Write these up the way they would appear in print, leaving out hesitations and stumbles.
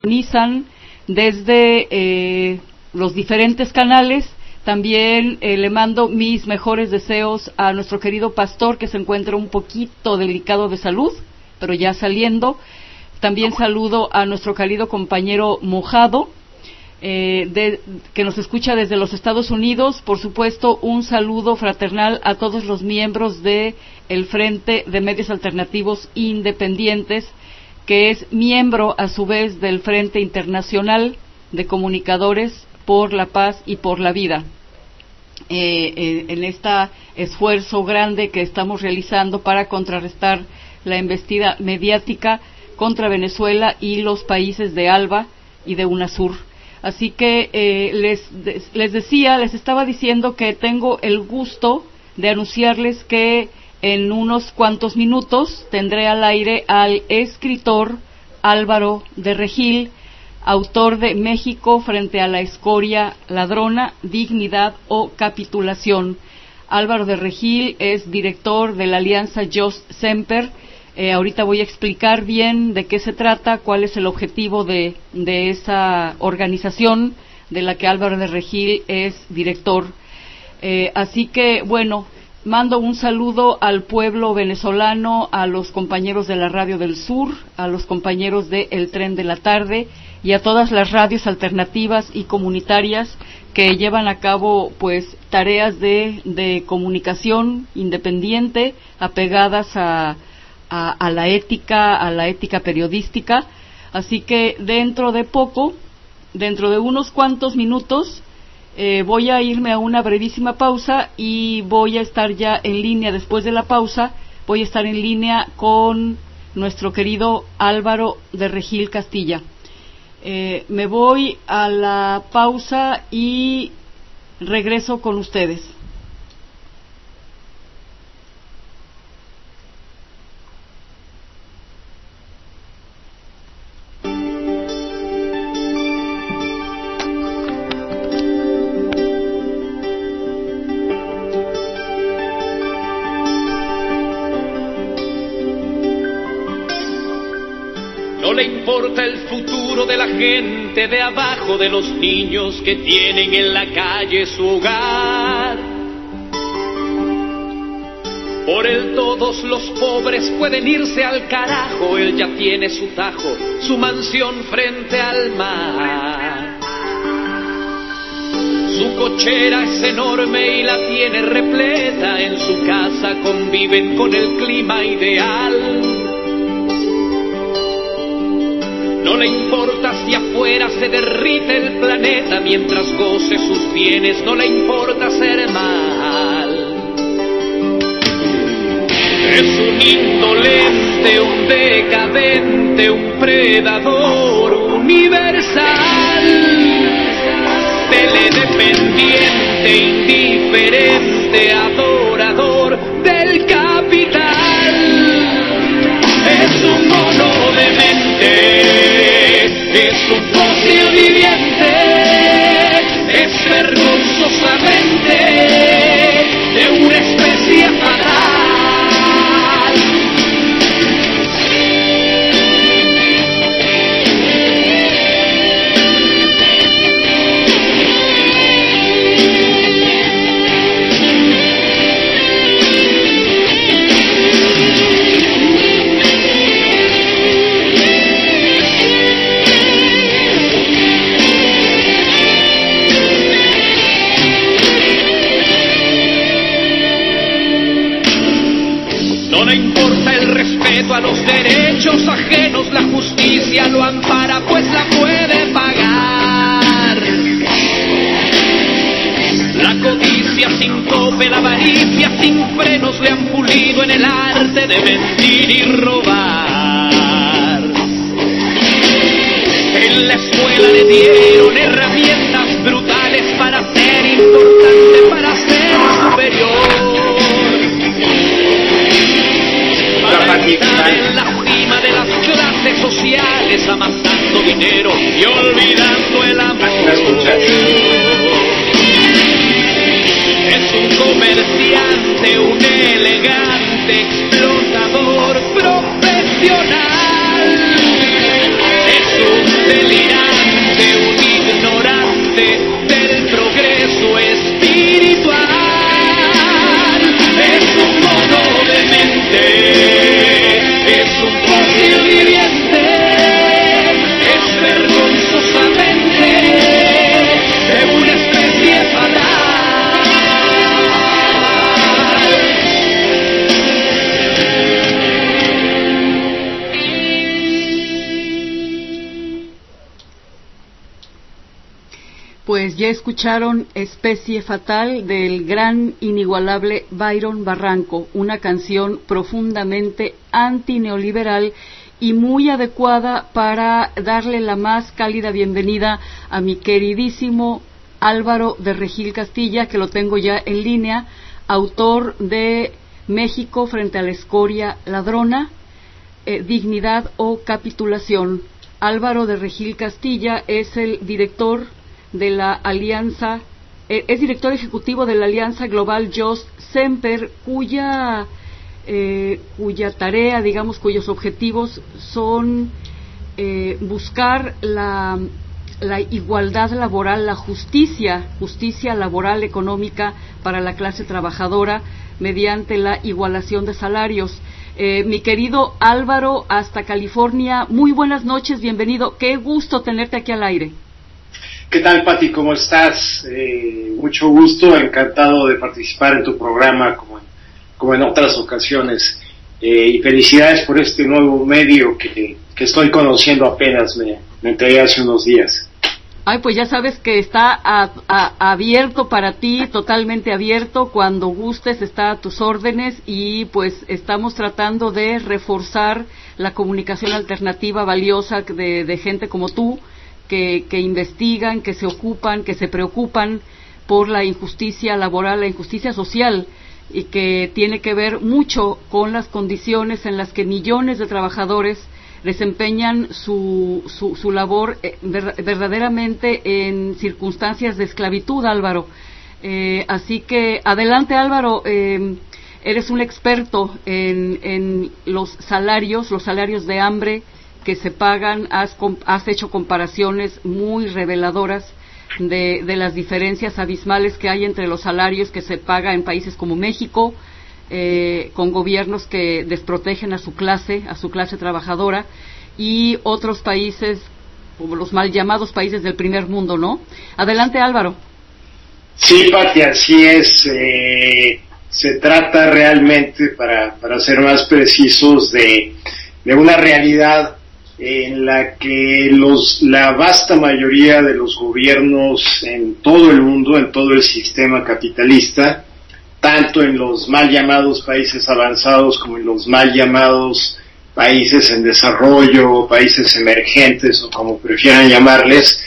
sintonizan desde los diferentes canales. También le mando mis mejores deseos a nuestro querido pastor, que se encuentra un poquito delicado de salud, pero ya saliendo. También saludo a nuestro querido compañero Mojado, que nos escucha desde los Estados Unidos. Por supuesto, un saludo fraternal a todos los miembros de el Frente de Medios Alternativos Independientes, que es miembro a su vez del Frente Internacional de Comunicadores por la Paz y por la Vida, en este esfuerzo grande que estamos realizando para contrarrestar la embestida mediática contra Venezuela y los países de ALBA y de UNASUR. Así que les estaba diciendo que tengo el gusto de anunciarles que en unos cuantos minutos tendré al aire al escritor Álvaro de Regil, autor de México frente a la escoria ladrona, dignidad o capitulación. Álvaro de Regil es director de la alianza Just Semper. Ahorita voy a explicar bien de qué se trata, cuál es el objetivo de esa organización de la que Álvaro de Regil es director. Así que, bueno, mando un saludo al pueblo venezolano, a los compañeros de la Radio del Sur, a los compañeros de El Tren de la Tarde y a todas las radios alternativas y comunitarias que llevan a cabo pues tareas de comunicación independiente, apegadas a la ética periodística. Así que dentro de unos cuantos minutos, voy a irme a una brevísima pausa y voy a estar ya en línea. Después de la pausa voy a estar en línea con nuestro querido Álvaro de Regil Castilla. Me voy a la pausa y regreso con ustedes. No le importa el futuro de la gente de abajo, de los niños que tienen en la calle su hogar. Por él todos los pobres pueden irse al carajo, él ya tiene su tajo, su mansión frente al mar. Su cochera es enorme y la tiene repleta, en su casa conviven con el clima ideal. No le importa si afuera se derrite el planeta, mientras goce sus bienes, no le importa ser mal. Es un indolente, un decadente, un predador universal. Teledependiente, indiferente, adorador del capital. Es un mono demente, es un fósil viviente, es vergonzosamente de una especie fatal. A los derechos ajenos la justicia lo ampara, pues la puede pagar. La codicia sin tope, la avaricia sin frenos le han pulido en el arte de mentir y robar. En la escuela le dieron herramientas brutales para ser importante, para ser superior. Estar en la cima de las clases sociales, amasando dinero y olvidando el amor. Es un comerciante, un elegante explotador profesional. Es un delito Pues ya escucharon Especie Fatal del gran, inigualable Byron Barranco, una canción profundamente antineoliberal y muy adecuada para darle la más cálida bienvenida a mi queridísimo Álvaro de Regil Castilla, que lo tengo ya en línea, autor de México frente a la escoria ladrona, Dignidad o Capitulación. Álvaro de Regil Castilla es el director de la alianza, es director ejecutivo de la Alianza Global Just Semper, cuya tarea, digamos, cuyos objetivos son buscar la igualdad laboral, la justicia laboral económica para la clase trabajadora mediante la igualación de salarios. Mi querido Álvaro, hasta California, muy buenas noches, bienvenido, qué gusto tenerte aquí al aire. ¿Qué tal, Pati? ¿Cómo estás? Mucho gusto, encantado de participar en tu programa como en otras ocasiones. Y felicidades por este nuevo medio que estoy conociendo apenas, me enteré hace unos días. Ay, pues ya sabes que está abierto para ti, totalmente abierto, cuando gustes está a tus órdenes y pues estamos tratando de reforzar la comunicación alternativa valiosa de gente como tú, que investigan, que se ocupan, que se preocupan por la injusticia laboral, la injusticia social, y que tiene que ver mucho con las condiciones en las que millones de trabajadores desempeñan su labor verdaderamente en circunstancias de esclavitud, Álvaro. Así que adelante, Álvaro, eres un experto en los salarios de hambre que se pagan, has hecho comparaciones muy reveladoras de las diferencias abismales que hay entre los salarios que se paga en países como México, con gobiernos que desprotegen a su clase trabajadora, y otros países como los mal llamados países del primer mundo, ¿no? Adelante, Álvaro. Sí, Pati, así es. Se trata realmente, para ser más precisos, de una realidad en la que la vasta mayoría de los gobiernos en todo el mundo, en todo el sistema capitalista, tanto en los mal llamados países avanzados como en los mal llamados países en desarrollo, países emergentes o como prefieran llamarles,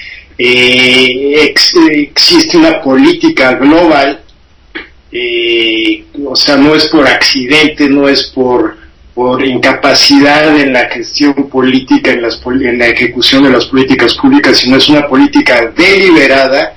existe una política global, o sea, no es por accidente, no es por incapacidad en la gestión política, en la ejecución de las políticas públicas, sino es una política deliberada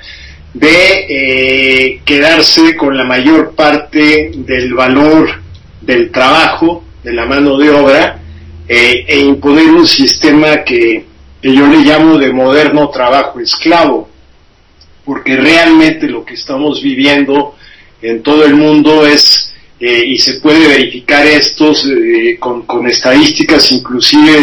de quedarse con la mayor parte del valor del trabajo, de la mano de obra, e imponer un sistema que yo le llamo de moderno trabajo esclavo, porque realmente lo que estamos viviendo en todo el mundo es, y se puede verificar con estadísticas inclusive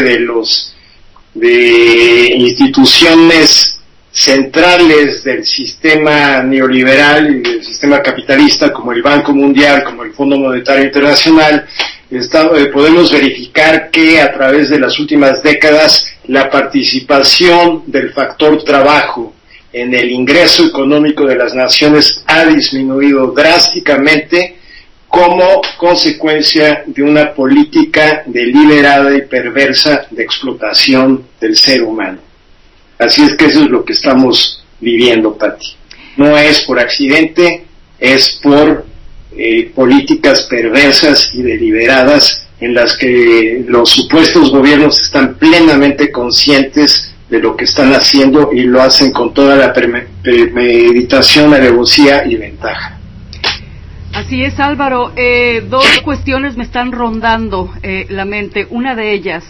de instituciones centrales del sistema neoliberal y del sistema capitalista, como el Banco Mundial, como el Fondo Monetario Internacional. Podemos verificar que a través de las últimas décadas la participación del factor trabajo en el ingreso económico de las naciones ha disminuido drásticamente como consecuencia de una política deliberada y perversa de explotación del ser humano. Así es que eso es lo que estamos viviendo, Pati. No es por accidente, es por políticas perversas y deliberadas en las que los supuestos gobiernos están plenamente conscientes de lo que están haciendo y lo hacen con toda la premeditación, alevosía y ventaja. Así es, Álvaro. Dos cuestiones me están rondando la mente. Una de ellas,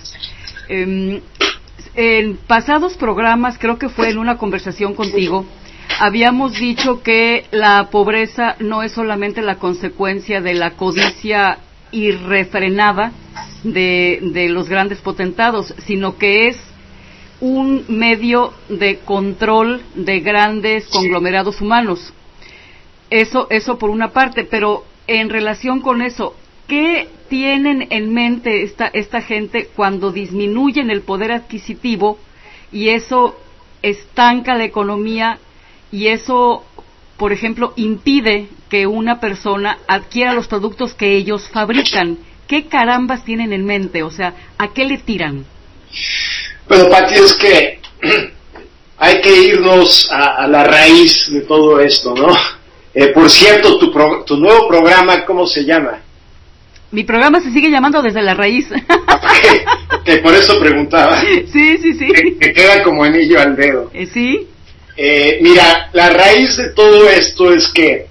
en pasados programas, creo que fue en una conversación contigo, habíamos dicho que la pobreza no es solamente la consecuencia de la codicia irrefrenada de los grandes potentados, sino que es un medio de control de grandes conglomerados humanos. Eso por una parte, pero en relación con eso, ¿qué tienen en mente esta gente cuando disminuyen el poder adquisitivo y eso estanca la economía y eso, por ejemplo, impide que una persona adquiera los productos que ellos fabrican. ¿Qué carambas tienen en mente? O sea, ¿a qué le tiran? Bueno, Pati, es que hay que irnos a la raíz de todo esto, ¿no? Por cierto, tu nuevo programa, ¿cómo se llama? Mi programa se sigue llamando Desde la Raíz. Que por eso preguntaba. Sí. Que queda como anillo al dedo. Sí. Mira, la raíz de todo esto es que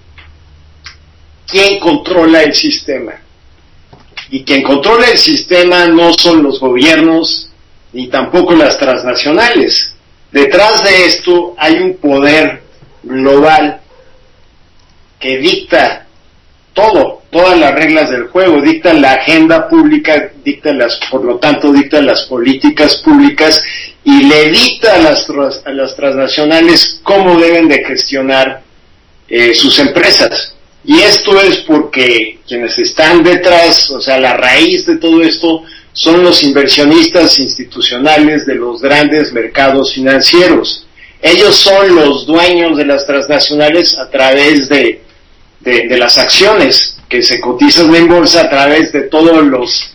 ¿quién controla el sistema? Y quien controla el sistema no son los gobiernos ni tampoco las transnacionales. Detrás de esto hay un poder global que dicta todas las reglas del juego, dicta la agenda pública, por lo tanto dicta las políticas públicas y le dicta a las transnacionales cómo deben de gestionar sus empresas. Y esto es porque quienes están detrás, o sea, la raíz de todo esto, son los inversionistas institucionales de los grandes mercados financieros. Ellos son los dueños de las transnacionales a través de las acciones que se cotizan en bolsa, a través de todos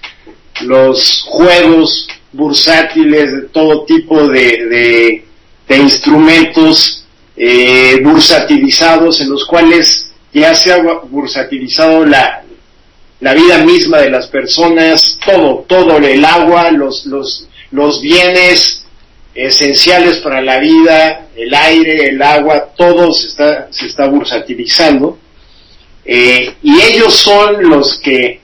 los juegos bursátiles, de todo tipo de instrumentos bursatilizados, en los cuales ya se ha bursatilizado la vida misma de las personas, todo, el agua, los bienes esenciales para la vida, el aire, el agua, todo se está bursatilizando. Y ellos son los que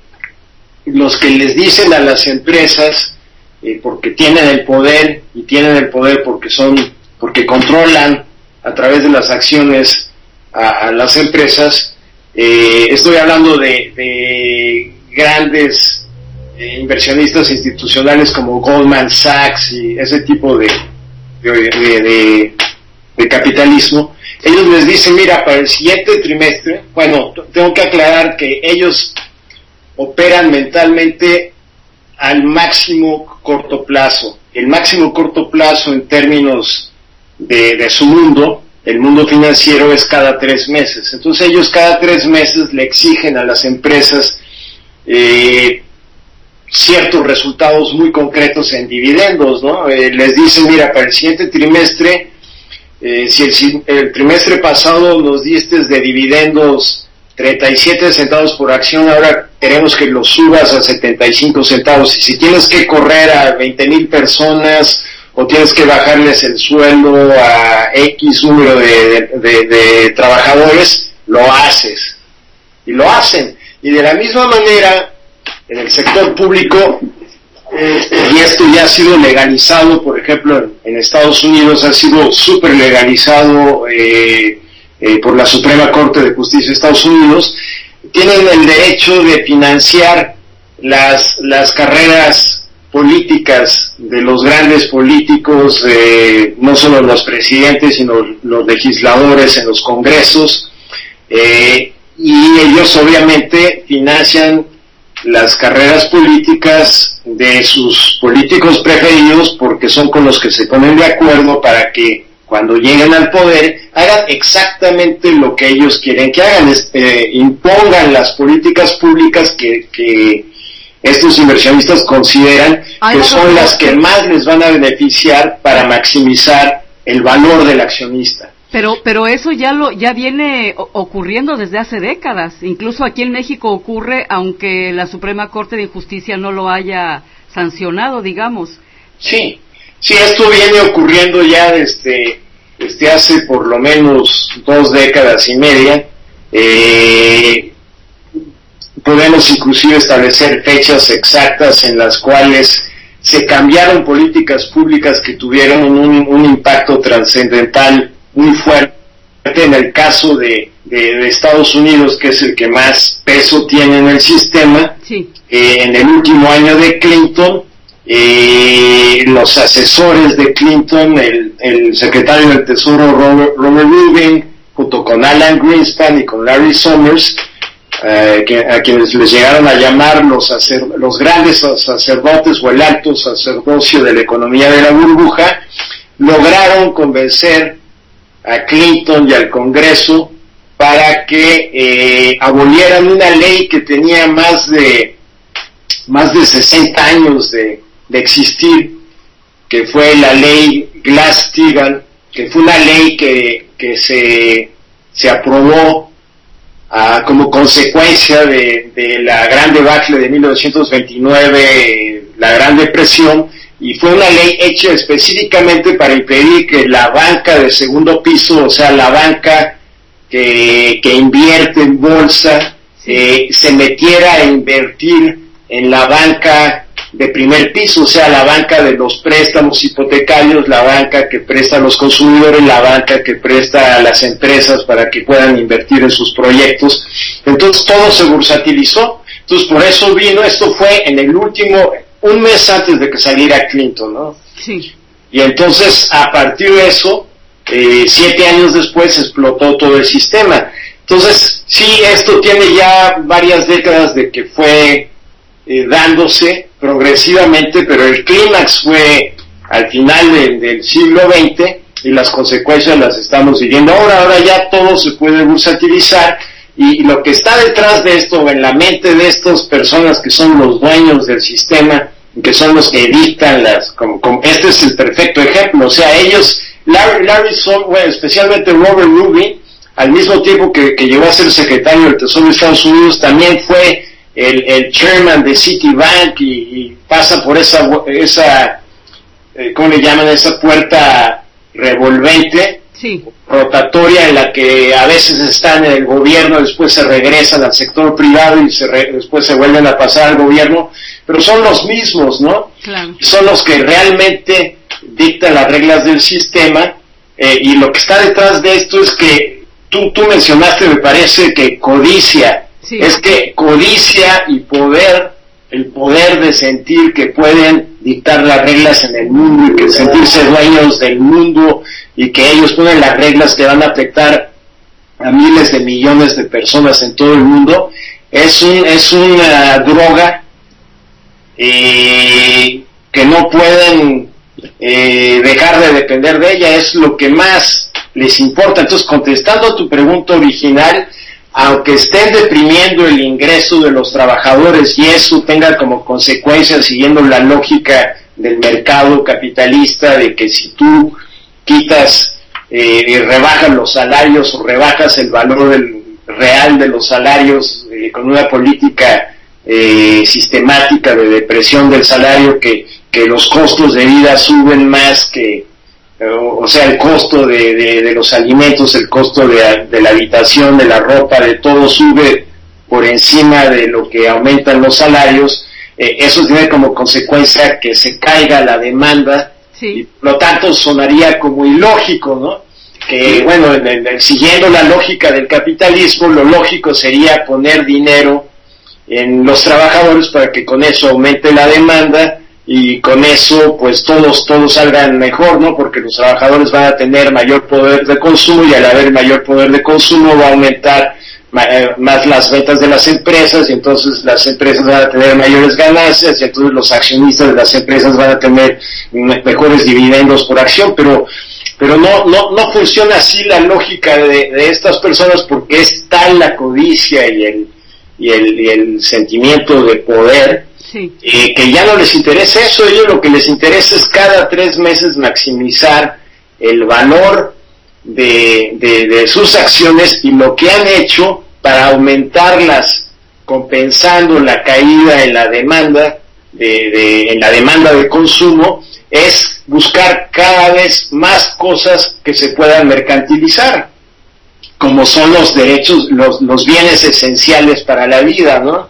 les dicen a las empresas, porque tienen el poder, y tienen el poder porque controlan a través de las acciones a las empresas. Estoy hablando de grandes inversionistas institucionales como Goldman Sachs y ese tipo de capitalismo. Ellos les dicen, mira, para el siguiente trimestre, bueno, tengo que aclarar que ellos operan mentalmente al máximo corto plazo. El máximo corto plazo en términos de su mundo, el mundo financiero, es cada 3 meses. Entonces ellos cada 3 meses le exigen a las empresas ciertos resultados muy concretos en dividendos, ¿no? Les dicen, mira, para el siguiente trimestre, si el trimestre pasado nos diste de dividendos 37 centavos por acción, ahora queremos que lo subas a 75 centavos. Y si tienes que correr a 20,000 personas o tienes que bajarles el sueldo a X número de trabajadores, lo haces. Y lo hacen. Y de la misma manera, en el sector público, y esto ya ha sido legalizado, por ejemplo, en Estados Unidos ha sido súper legalizado por la Suprema Corte de Justicia de Estados Unidos, tienen el derecho de financiar las carreras políticas de los grandes políticos, no solo los presidentes, sino los legisladores en los congresos, y ellos obviamente financian las carreras políticas de sus políticos preferidos, porque son con los que se ponen de acuerdo para que cuando lleguen al poder hagan exactamente lo que ellos quieren que hagan, impongan las políticas públicas que estos inversionistas consideran que son las que más les van a beneficiar para maximizar el valor del accionista. Pero eso ya viene ocurriendo desde hace décadas. Incluso aquí en México ocurre, aunque la Suprema Corte de Justicia no lo haya sancionado, digamos. Sí, esto viene ocurriendo ya desde hace por lo menos 2 décadas y media. Podemos inclusive establecer fechas exactas en las cuales se cambiaron políticas públicas que tuvieron un impacto trascendental muy fuerte. En el caso de Estados Unidos, que es el que más peso tiene en el sistema, sí. En el último año de Clinton, los asesores de Clinton, el secretario del Tesoro Robert Rubin, junto con Alan Greenspan y con Larry Summers, a quienes les llegaron a llamar los grandes sacerdotes o el alto sacerdocio de la economía de la burbuja, lograron convencer a Clinton y al Congreso para que abolieran una ley que tenía más de 60 años de existir, que fue la ley Glass-Steagall, que fue una ley que se aprobó como consecuencia de la gran debacle de 1929, la Gran Depresión, y fue una ley hecha específicamente para impedir que la banca de segundo piso, o sea, la banca que invierte en bolsa, se metiera a invertir en la banca de primer piso, o sea, la banca de los préstamos hipotecarios, la banca que presta a los consumidores, la banca que presta a las empresas para que puedan invertir en sus proyectos. Entonces todo se bursatilizó. Entonces por eso esto fue en el último, un mes antes de que saliera Clinton, ¿no? Sí. Y entonces a partir de eso, 7 años después explotó todo el sistema. Entonces sí, esto tiene ya varias décadas de que fue dándose progresivamente, pero el clímax fue al final del siglo XX y las consecuencias las estamos viviendo ahora ya todo se puede bursatilizar, y lo que está detrás de esto, en la mente de estas personas que son los dueños del sistema, que son los que dictan este es el perfecto ejemplo, o sea, ellos, Larry Summers, especialmente Robert Rubin, al mismo tiempo que llegó a ser secretario del Tesoro de Estados Unidos, también fue el chairman de Citibank y pasa por esa ¿cómo le llaman? Esa puerta revolvente, sí, rotatoria, en la que a veces están en el gobierno, después se regresan al sector privado y después se vuelven a pasar al gobierno, pero son los mismos, ¿no? Claro. Son los que realmente dictan las reglas del sistema, y lo que está detrás de esto es que tú mencionaste, me parece, que codicia. Sí. Es que codicia y el poder de sentir que pueden dictar las reglas en el mundo y que sentirse dueños del mundo y que ellos ponen las reglas que van a afectar a miles de millones de personas en todo el mundo, es una droga que no pueden dejar de depender de ella, es lo que más les importa. Entonces, contestando a tu pregunta original, aunque estén deprimiendo el ingreso de los trabajadores y eso tenga como consecuencia, siguiendo la lógica del mercado capitalista, de que si tú quitas y rebajas los salarios o rebajas el valor real de los salarios con una política sistemática de depresión del salario, que los costos de vida suben más que, o sea, el costo de los alimentos, el costo de la habitación, de la ropa, de todo sube por encima de lo que aumentan los salarios. Eso tiene como consecuencia que se caiga la demanda, sí, y por lo tanto sonaría como ilógico, ¿no? Que bueno, siguiendo la lógica del capitalismo, lo lógico sería poner dinero en los trabajadores para que con eso aumente la demanda, y con eso pues todos salgan mejor, ¿no? Porque los trabajadores van a tener mayor poder de consumo, y al haber mayor poder de consumo va a aumentar más las ventas de las empresas, y entonces las empresas van a tener mayores ganancias, y entonces los accionistas de las empresas van a tener mejores dividendos por acción, pero no funciona así la lógica de estas personas, porque es tal la codicia y el sentimiento de poder, sí, que ya no les interesa eso. Ellos lo que les interesa es cada 3 meses maximizar el valor de sus acciones, y lo que han hecho para aumentarlas, compensando la caída en la demanda en la demanda de consumo, es buscar cada vez más cosas que se puedan mercantilizar, como son los derechos, los bienes esenciales para la vida, ¿no?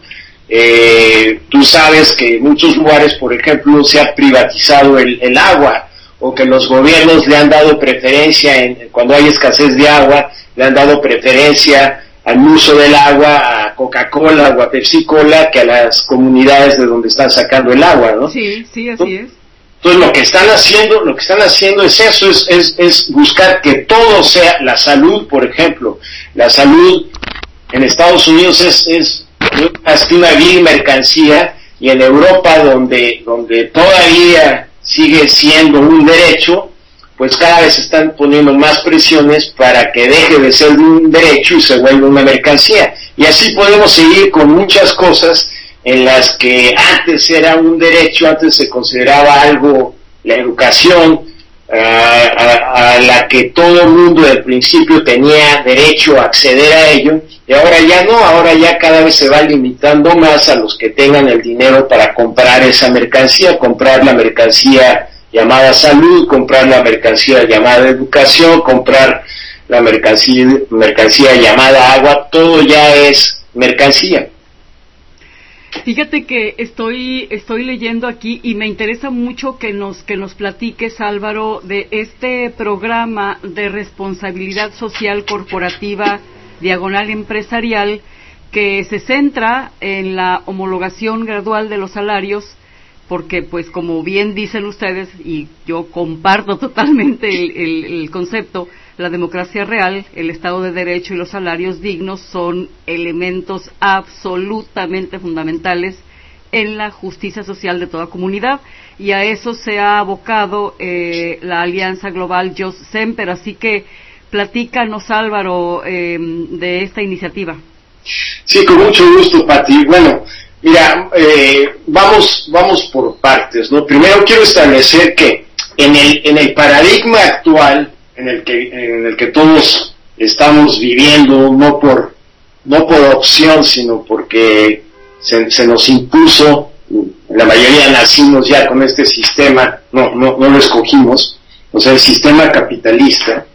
Tú sabes que en muchos lugares, por ejemplo, se ha privatizado el agua, o que los gobiernos le han dado preferencia, cuando hay escasez de agua, le han dado preferencia al uso del agua a Coca-Cola o a Pepsi-Cola que a las comunidades de donde están sacando el agua, ¿no? Sí, así es. Entonces lo que están haciendo es eso, es buscar que todo sea la salud. Por ejemplo, la salud en Estados Unidos es una vil mercancía, y en Europa donde todavía sigue siendo un derecho, pues cada vez están poniendo más presiones para que deje de ser un derecho y se vuelva una mercancía. Y así podemos seguir con muchas cosas en las que antes era un derecho, antes se consideraba algo, la educación, a la que todo el mundo del principio tenía derecho a acceder a ello, y ahora ya no, ahora ya cada vez se va limitando más a los que tengan el dinero para comprar esa mercancía, comprar la mercancía llamada salud, comprar la mercancía llamada educación, comprar la mercancía llamada agua, todo ya es mercancía. Fíjate que estoy leyendo aquí y me interesa mucho que nos platiques, Álvaro, de este programa de responsabilidad social corporativa diagonal empresarial que se centra en la homologación gradual de los salarios, porque pues como bien dicen ustedes, y yo comparto totalmente el concepto, la democracia real, el Estado de Derecho y los salarios dignos son elementos absolutamente fundamentales en la justicia social de toda comunidad, y a eso se ha abocado la Alianza Global Just Semper. Así que platícanos, Álvaro, de esta iniciativa. Sí, con mucho gusto, Pati. Bueno, mira, vamos por partes, ¿no? Primero quiero establecer que en el paradigma actual en el que todos estamos viviendo, no por opción, sino porque se nos impuso, la mayoría nacimos ya con este sistema, no lo escogimos, o sea, el sistema capitalista.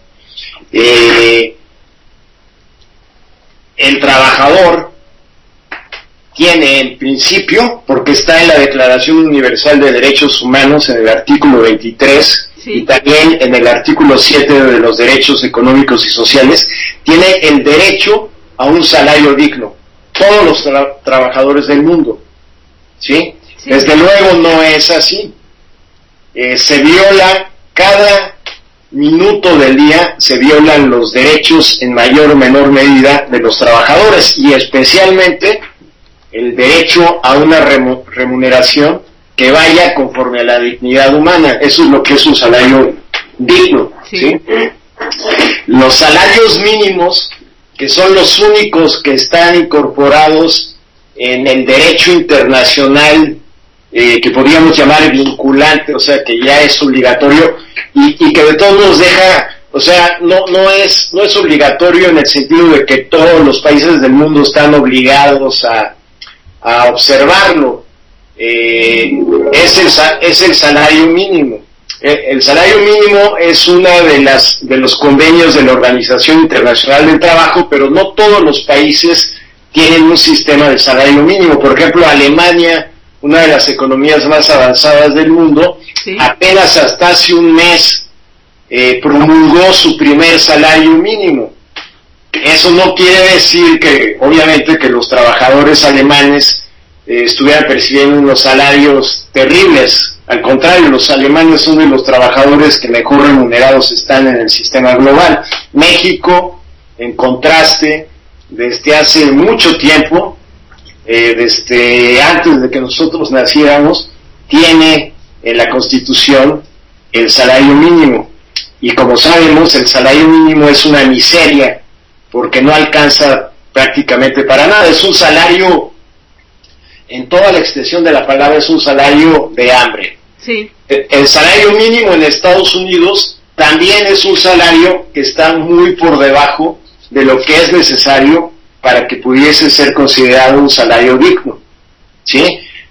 El trabajador tiene en principio, porque está en la Declaración Universal de Derechos Humanos en el artículo 23, sí, y también en el artículo 7 de los derechos económicos y sociales, tiene el derecho a un salario digno. Todos los trabajadores del mundo, ¿sí? Sí. Desde luego no es así. Se viola cada minuto del día, se violan los derechos en mayor o menor medida de los trabajadores, y especialmente el derecho a una remuneración que vaya conforme a la dignidad humana. Eso es lo que es un salario digno, ¿sí? Los salarios mínimos, que son los únicos que están incorporados en el derecho internacional, que podríamos llamar vinculante, o sea, que ya es obligatorio, y que de todos modos deja, o sea, no es obligatorio en el sentido de que todos los países del mundo están obligados a observarlo. Es el salario mínimo. El salario mínimo es una de los convenios de la Organización Internacional del Trabajo, pero no todos los países tienen un sistema de salario mínimo. Por ejemplo, Alemania, una de las economías más avanzadas del mundo, sí, apenas hasta hace un mes promulgó su primer salario mínimo. Eso no quiere decir que, obviamente, que los trabajadores alemanes estuvieran percibiendo unos salarios terribles. Al contrario, los alemanes son de los trabajadores que mejor remunerados están en el sistema global. México, en contraste, desde hace mucho tiempo, desde antes de que nosotros naciéramos, tiene en la Constitución el salario mínimo. Y como sabemos, el salario mínimo es una miseria, porque no alcanza prácticamente para nada. Es un salario, en toda la extensión de la palabra, es un salario de hambre. Sí. El salario mínimo en Estados Unidos también es un salario que está muy por debajo de lo que es necesario para que pudiese ser considerado un salario digno, ¿sí?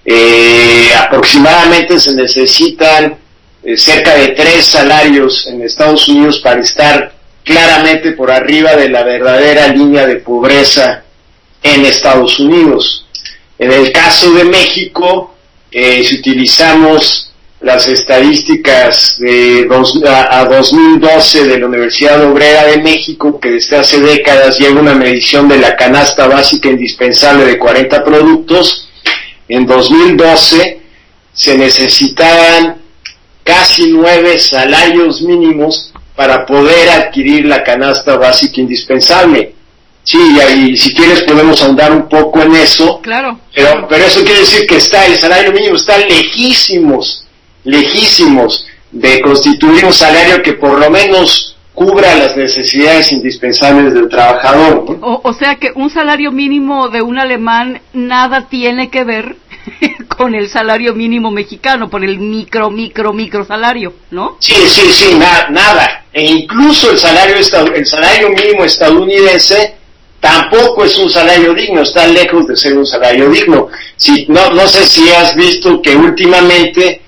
Aproximadamente se necesitan cerca de 3 salarios en Estados Unidos para estar claramente por arriba de la verdadera línea de pobreza en Estados Unidos. En el caso de México, si utilizamos las estadísticas de 2012 de la Universidad Obrera de México, que desde hace décadas lleva una medición de la canasta básica indispensable de 40 productos, en 2012 se necesitaban casi 9 salarios mínimos para poder adquirir la canasta básica indispensable. Sí, y si quieres podemos ahondar un poco en eso. Claro. Pero eso quiere decir que el salario mínimo está lejísimos de constituir un salario que por lo menos cubra las necesidades indispensables del trabajador, ¿no? O sea que un salario mínimo de un alemán nada tiene que ver con el salario mínimo mexicano, por el micro salario, ¿no? Sí, nada. E incluso el salario mínimo estadounidense tampoco es un salario digno, está lejos de ser un salario digno. No sé si has visto que últimamente,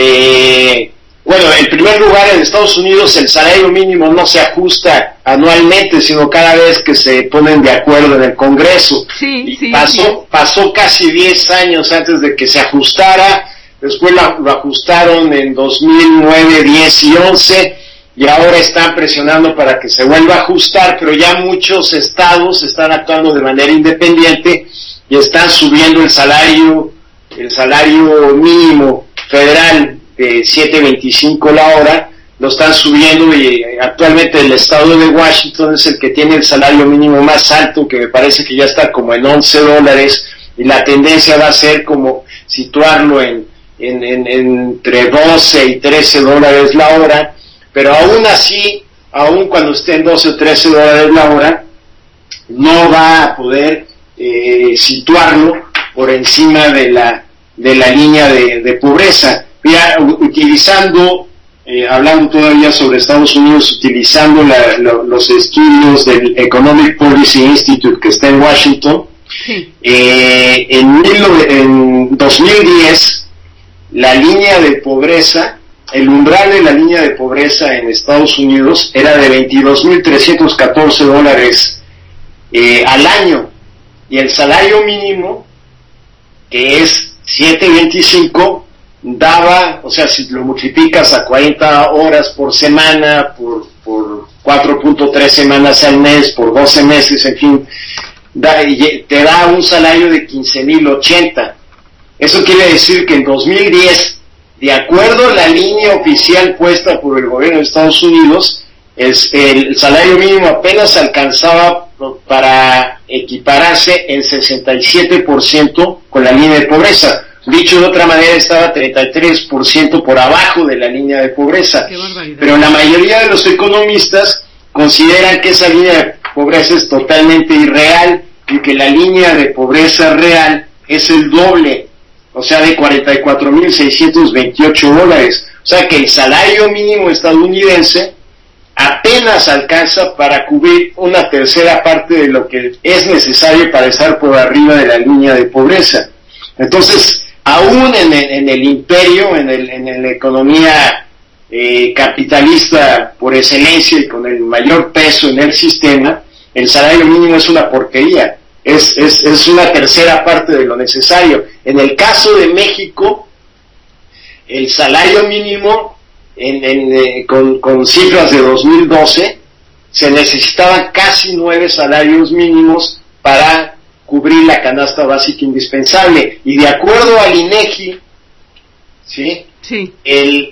en primer lugar, en Estados Unidos el salario mínimo no se ajusta anualmente, sino cada vez que se ponen de acuerdo en el Congreso. Pasó casi 10 años antes de que se ajustara, después lo ajustaron en 2009, 10 y 11, y ahora están presionando para que se vuelva a ajustar, pero ya muchos estados están actuando de manera independiente y están subiendo el salario mínimo federal de $7.25 la hora, lo están subiendo, y actualmente el estado de Washington es el que tiene el salario mínimo más alto, que me parece que ya está como en $11, y la tendencia va a ser como situarlo entre 12 y $13 la hora, pero aún así, aún cuando esté en 12 o $13 la hora, no va a poder situarlo por encima de la línea de pobreza. Mira, hablando todavía sobre Estados Unidos, utilizando los estudios del Economic Policy Institute que está en Washington, sí. En 2010, la línea de pobreza, el umbral de la línea de pobreza en Estados Unidos era de $22,314 al año, y el salario mínimo, que es $7.25, daba, o sea, si lo multiplicas a 40 horas por semana, por 4.3 semanas al mes, por 12 meses, en fin, te da un salario de $15,080. Eso quiere decir que en 2010, de acuerdo a la línea oficial puesta por el gobierno de Estados Unidos, el salario mínimo apenas alcanzaba para equipararse en 67% con la línea de pobreza. Dicho de otra manera, estaba 33% por abajo de la línea de pobreza. Pero la mayoría de los economistas consideran que esa línea de pobreza es totalmente irreal, y que la línea de pobreza real es el doble, o sea, de $44,628. O sea que el salario mínimo estadounidense apenas alcanza para cubrir una tercera parte de lo que es necesario para estar por arriba de la línea de pobreza. Entonces, aún en el imperio, en la economía capitalista por excelencia y con el mayor peso en el sistema, el salario mínimo es una porquería, es una tercera parte de lo necesario. En el caso de México, el salario mínimo, con cifras de 2012, se necesitaban casi 9 salarios mínimos para cubrir la canasta básica indispensable, y de acuerdo al INEGI, ¿sí? Sí. El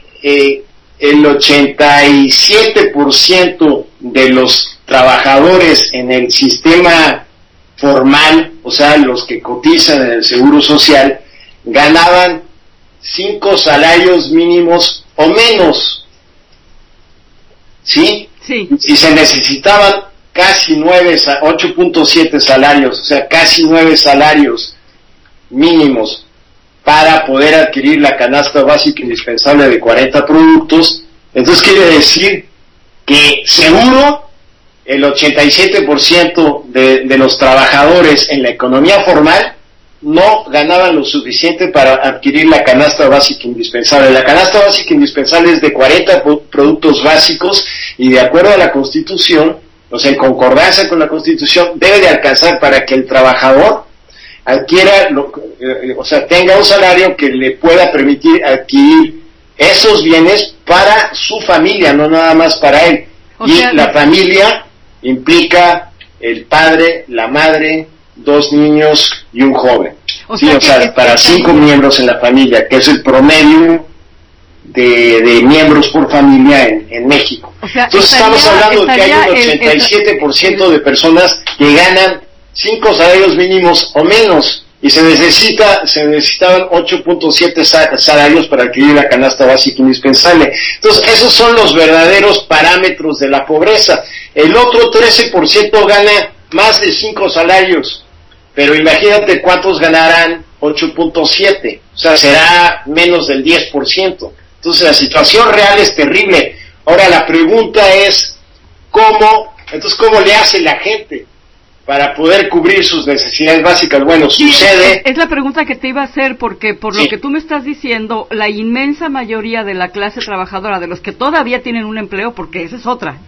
87% de los trabajadores en el sistema formal, o sea, los que cotizan en el Seguro Social, ganaban 5 salarios mínimos o menos, ¿sí? Sí. Y se necesitaban casi 8.7 salarios, o sea, casi 9 salarios mínimos para poder adquirir la canasta básica indispensable de 40 productos. Entonces quiere decir que seguro el 87% de los trabajadores en la economía formal no ganaban lo suficiente para adquirir la canasta básica indispensable. La canasta básica indispensable es de 40 productos básicos, y de acuerdo a la Constitución, o sea, en concordancia con la Constitución, debe de alcanzar para que el trabajador adquiera, tenga un salario que le pueda permitir adquirir esos bienes para su familia, no nada más para él. La familia implica el padre, la madre, 2 niños y un joven. Para 5 miembros en la familia, que es el promedio de miembros por familia en México. Entonces estamos hablando de que hay un 87% de personas que ganan 5 salarios mínimos o menos. y se necesitaban 8.7 salarios para adquirir la canasta básica indispensable. Entonces, esos son los verdaderos parámetros de la pobreza. El otro 13% gana más de 5 salarios, pero imagínate cuántos ganarán 8.7, o sea, será menos del 10%. Entonces, la situación real es terrible. Ahora, la pregunta es, ¿cómo le hace la gente para poder cubrir sus necesidades básicas? Bueno, sí, sucede... Es la pregunta que te iba a hacer, porque por lo que tú me estás diciendo, la inmensa mayoría de la clase trabajadora, de los que todavía tienen un empleo, porque esa es otra,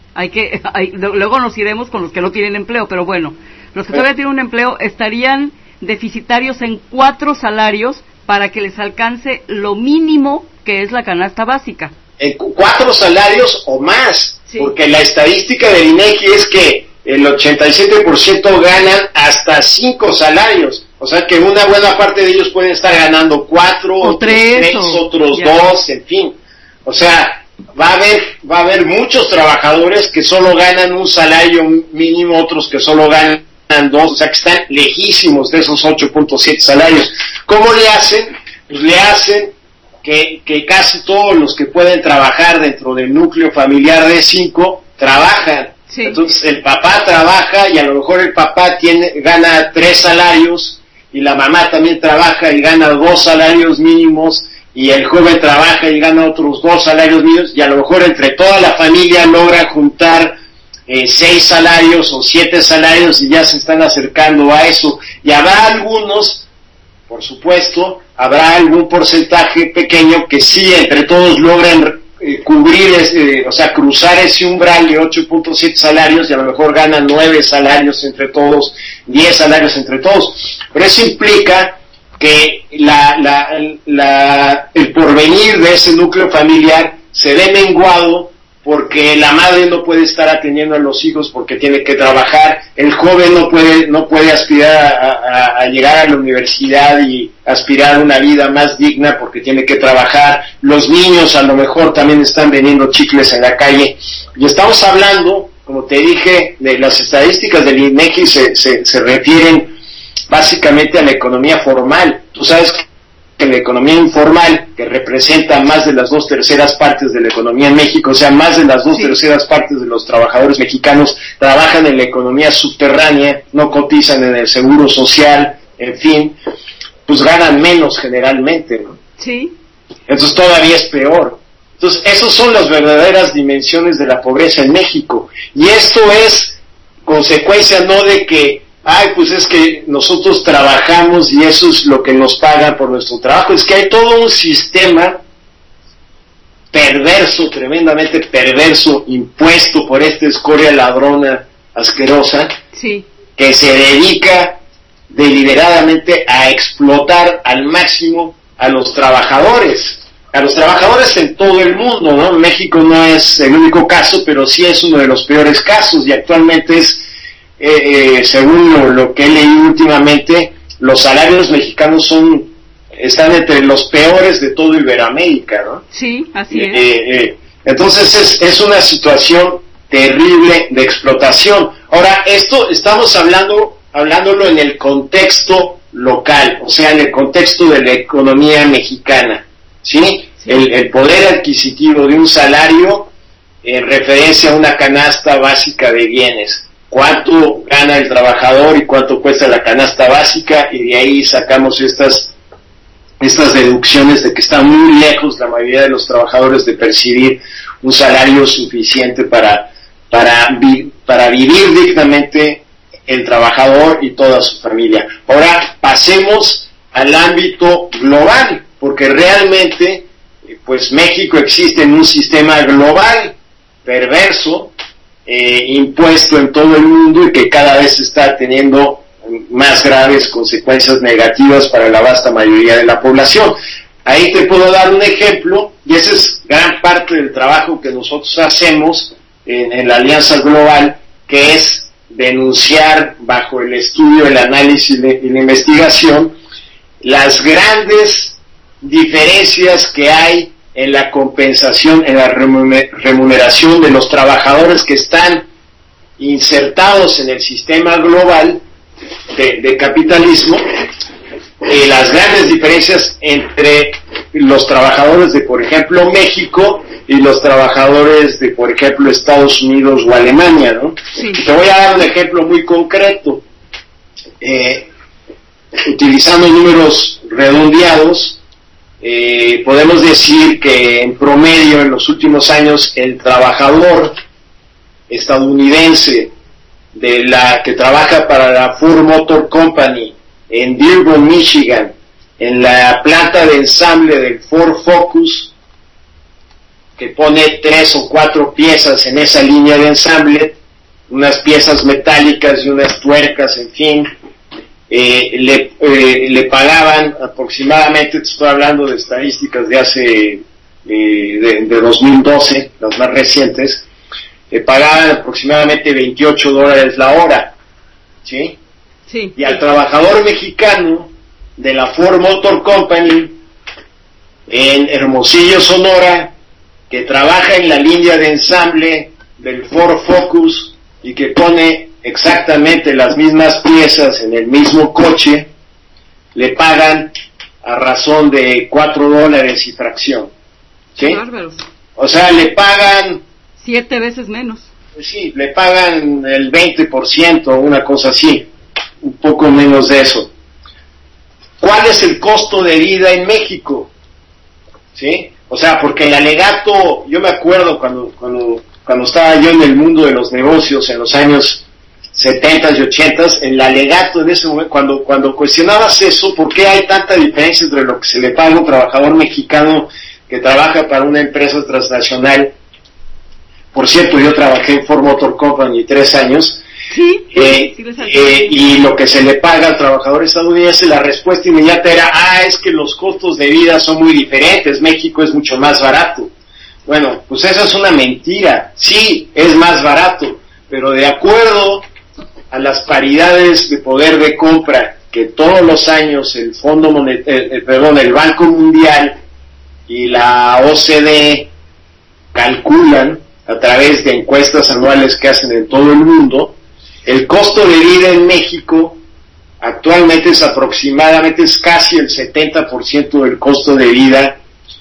luego nos iremos con los que no tienen empleo, pero bueno, los que todavía tienen un empleo estarían deficitarios en 4 salarios para que les alcance lo mínimo que es la canasta básica. En 4 salarios o más, sí, porque la estadística del INEGI es que el 87% ganan hasta 5 salarios, o sea que una buena parte de ellos pueden estar ganando 4, o otros 3, otros 2, en fin. O sea, va a haber muchos trabajadores que solo ganan un salario mínimo, otros que solo ganan 2, o sea que están lejísimos de esos 8.7 salarios. ¿Cómo le hacen? Pues le hacen que casi todos los que pueden trabajar dentro del núcleo familiar de 5 trabajan. Sí. Entonces el papá trabaja y a lo mejor el papá gana 3 salarios y la mamá también trabaja y gana 2 salarios mínimos y el joven trabaja y gana otros 2 salarios mínimos y a lo mejor entre toda la familia logra juntar 6 salarios o 7 salarios y ya se están acercando a eso. Y habrá algunos, por supuesto, habrá algún porcentaje pequeño que sí entre todos logran cubrir, o sea, cruzar ese umbral de 8.7 salarios y a lo mejor ganan 9 salarios entre todos, 10 salarios entre todos. Pero eso implica que el porvenir de ese núcleo familiar se ve menguado porque la madre no puede estar atendiendo a los hijos porque tiene que trabajar, el joven no puede aspirar a llegar a la universidad y aspirar a una vida más digna porque tiene que trabajar, los niños a lo mejor también están vendiendo chicles en la calle, y estamos hablando, como te dije, de las estadísticas del INEGI se refieren básicamente a la economía formal. Tú sabes que la economía informal, que representa más de las 2/3 partes de la economía en México, o sea, más de las 2/3 partes de los trabajadores mexicanos trabajan en la economía subterránea, no cotizan en el seguro social, en fin, pues ganan menos generalmente, ¿no? Sí. Entonces todavía es peor. Entonces, esas son las verdaderas dimensiones de la pobreza en México. Y esto es consecuencia no de que pues es que nosotros trabajamos y eso es lo que nos pagan por nuestro trabajo. Es que hay todo un sistema perverso, tremendamente perverso, impuesto por esta escoria ladrona asquerosa, sí, que se dedica deliberadamente a explotar al máximo a los trabajadores en todo el mundo, ¿no? México no es el único caso, pero sí es uno de los peores casos y actualmente es según lo que he leído últimamente, los salarios mexicanos están entre los peores de todo Iberoamérica, ¿no? Sí, así es. Entonces es una situación terrible de explotación. Ahora, esto estamos hablándolo en el contexto local, o sea, en el contexto de la economía mexicana, ¿sí? Sí. El poder adquisitivo de un salario en referencia a una canasta básica de bienes. Cuánto gana el trabajador y cuánto cuesta la canasta básica, y de ahí sacamos estas deducciones de que está muy lejos la mayoría de los trabajadores de percibir un salario suficiente para vivir dignamente el trabajador y toda su familia. Ahora pasemos al ámbito global, porque realmente pues México existe en un sistema global perverso, impuesto en todo el mundo y que cada vez está teniendo más graves consecuencias negativas para la vasta mayoría de la población. Ahí te puedo dar un ejemplo, y esa es gran parte del trabajo que nosotros hacemos en la Alianza Global, que es denunciar bajo el estudio, el análisis y la investigación las grandes diferencias que hay en la compensación, en la remuneración de los trabajadores que están insertados en el sistema global de capitalismo las grandes diferencias entre los trabajadores de, por ejemplo, México y los trabajadores de, por ejemplo, Estados Unidos o Alemania, ¿no? Sí. Te voy a dar un ejemplo muy concreto. Utilizando números redondeados, podemos decir que en promedio en los últimos años el trabajador estadounidense que trabaja para la Ford Motor Company en Dearborn, Michigan, en la planta de ensamble del Ford Focus, que pone 3 o 4 piezas en esa línea de ensamble, unas piezas metálicas y unas tuercas, en fin, le pagaban aproximadamente, te estoy hablando de estadísticas de hace de 2012, las más recientes, le pagaban aproximadamente $28 la hora, ¿sí? Sí. Y al trabajador mexicano de la Ford Motor Company en Hermosillo, Sonora, que trabaja en la línea de ensamble del Ford Focus y que pone exactamente las mismas piezas en el mismo coche, le pagan a razón de $4 y fracción, ¿sí? Bárbaros. O sea, le pagan 7 veces menos. Sí, le pagan el 20%, una cosa así, un poco menos de eso. ¿Cuál es el costo de vida en México? ¿Sí? O sea, porque el alegato, yo me acuerdo cuando estaba yo en el mundo de los negocios en los años 70 y 80, el alegato en ese momento, cuando cuestionabas eso, ¿por qué hay tanta diferencia entre lo que se le paga a un trabajador mexicano que trabaja para una empresa transnacional? Por cierto, yo trabajé en Ford Motor Company 3 años, sí, y lo que se le paga al trabajador estadounidense, la respuesta inmediata era, es que los costos de vida son muy diferentes, México es mucho más barato. Bueno, pues esa es una mentira, sí, es más barato, pero de acuerdo a las paridades de poder de compra que todos los años el el Banco Mundial y la OCDE calculan a través de encuestas anuales que hacen en todo el mundo, el costo de vida en México actualmente es casi el 70% del costo de vida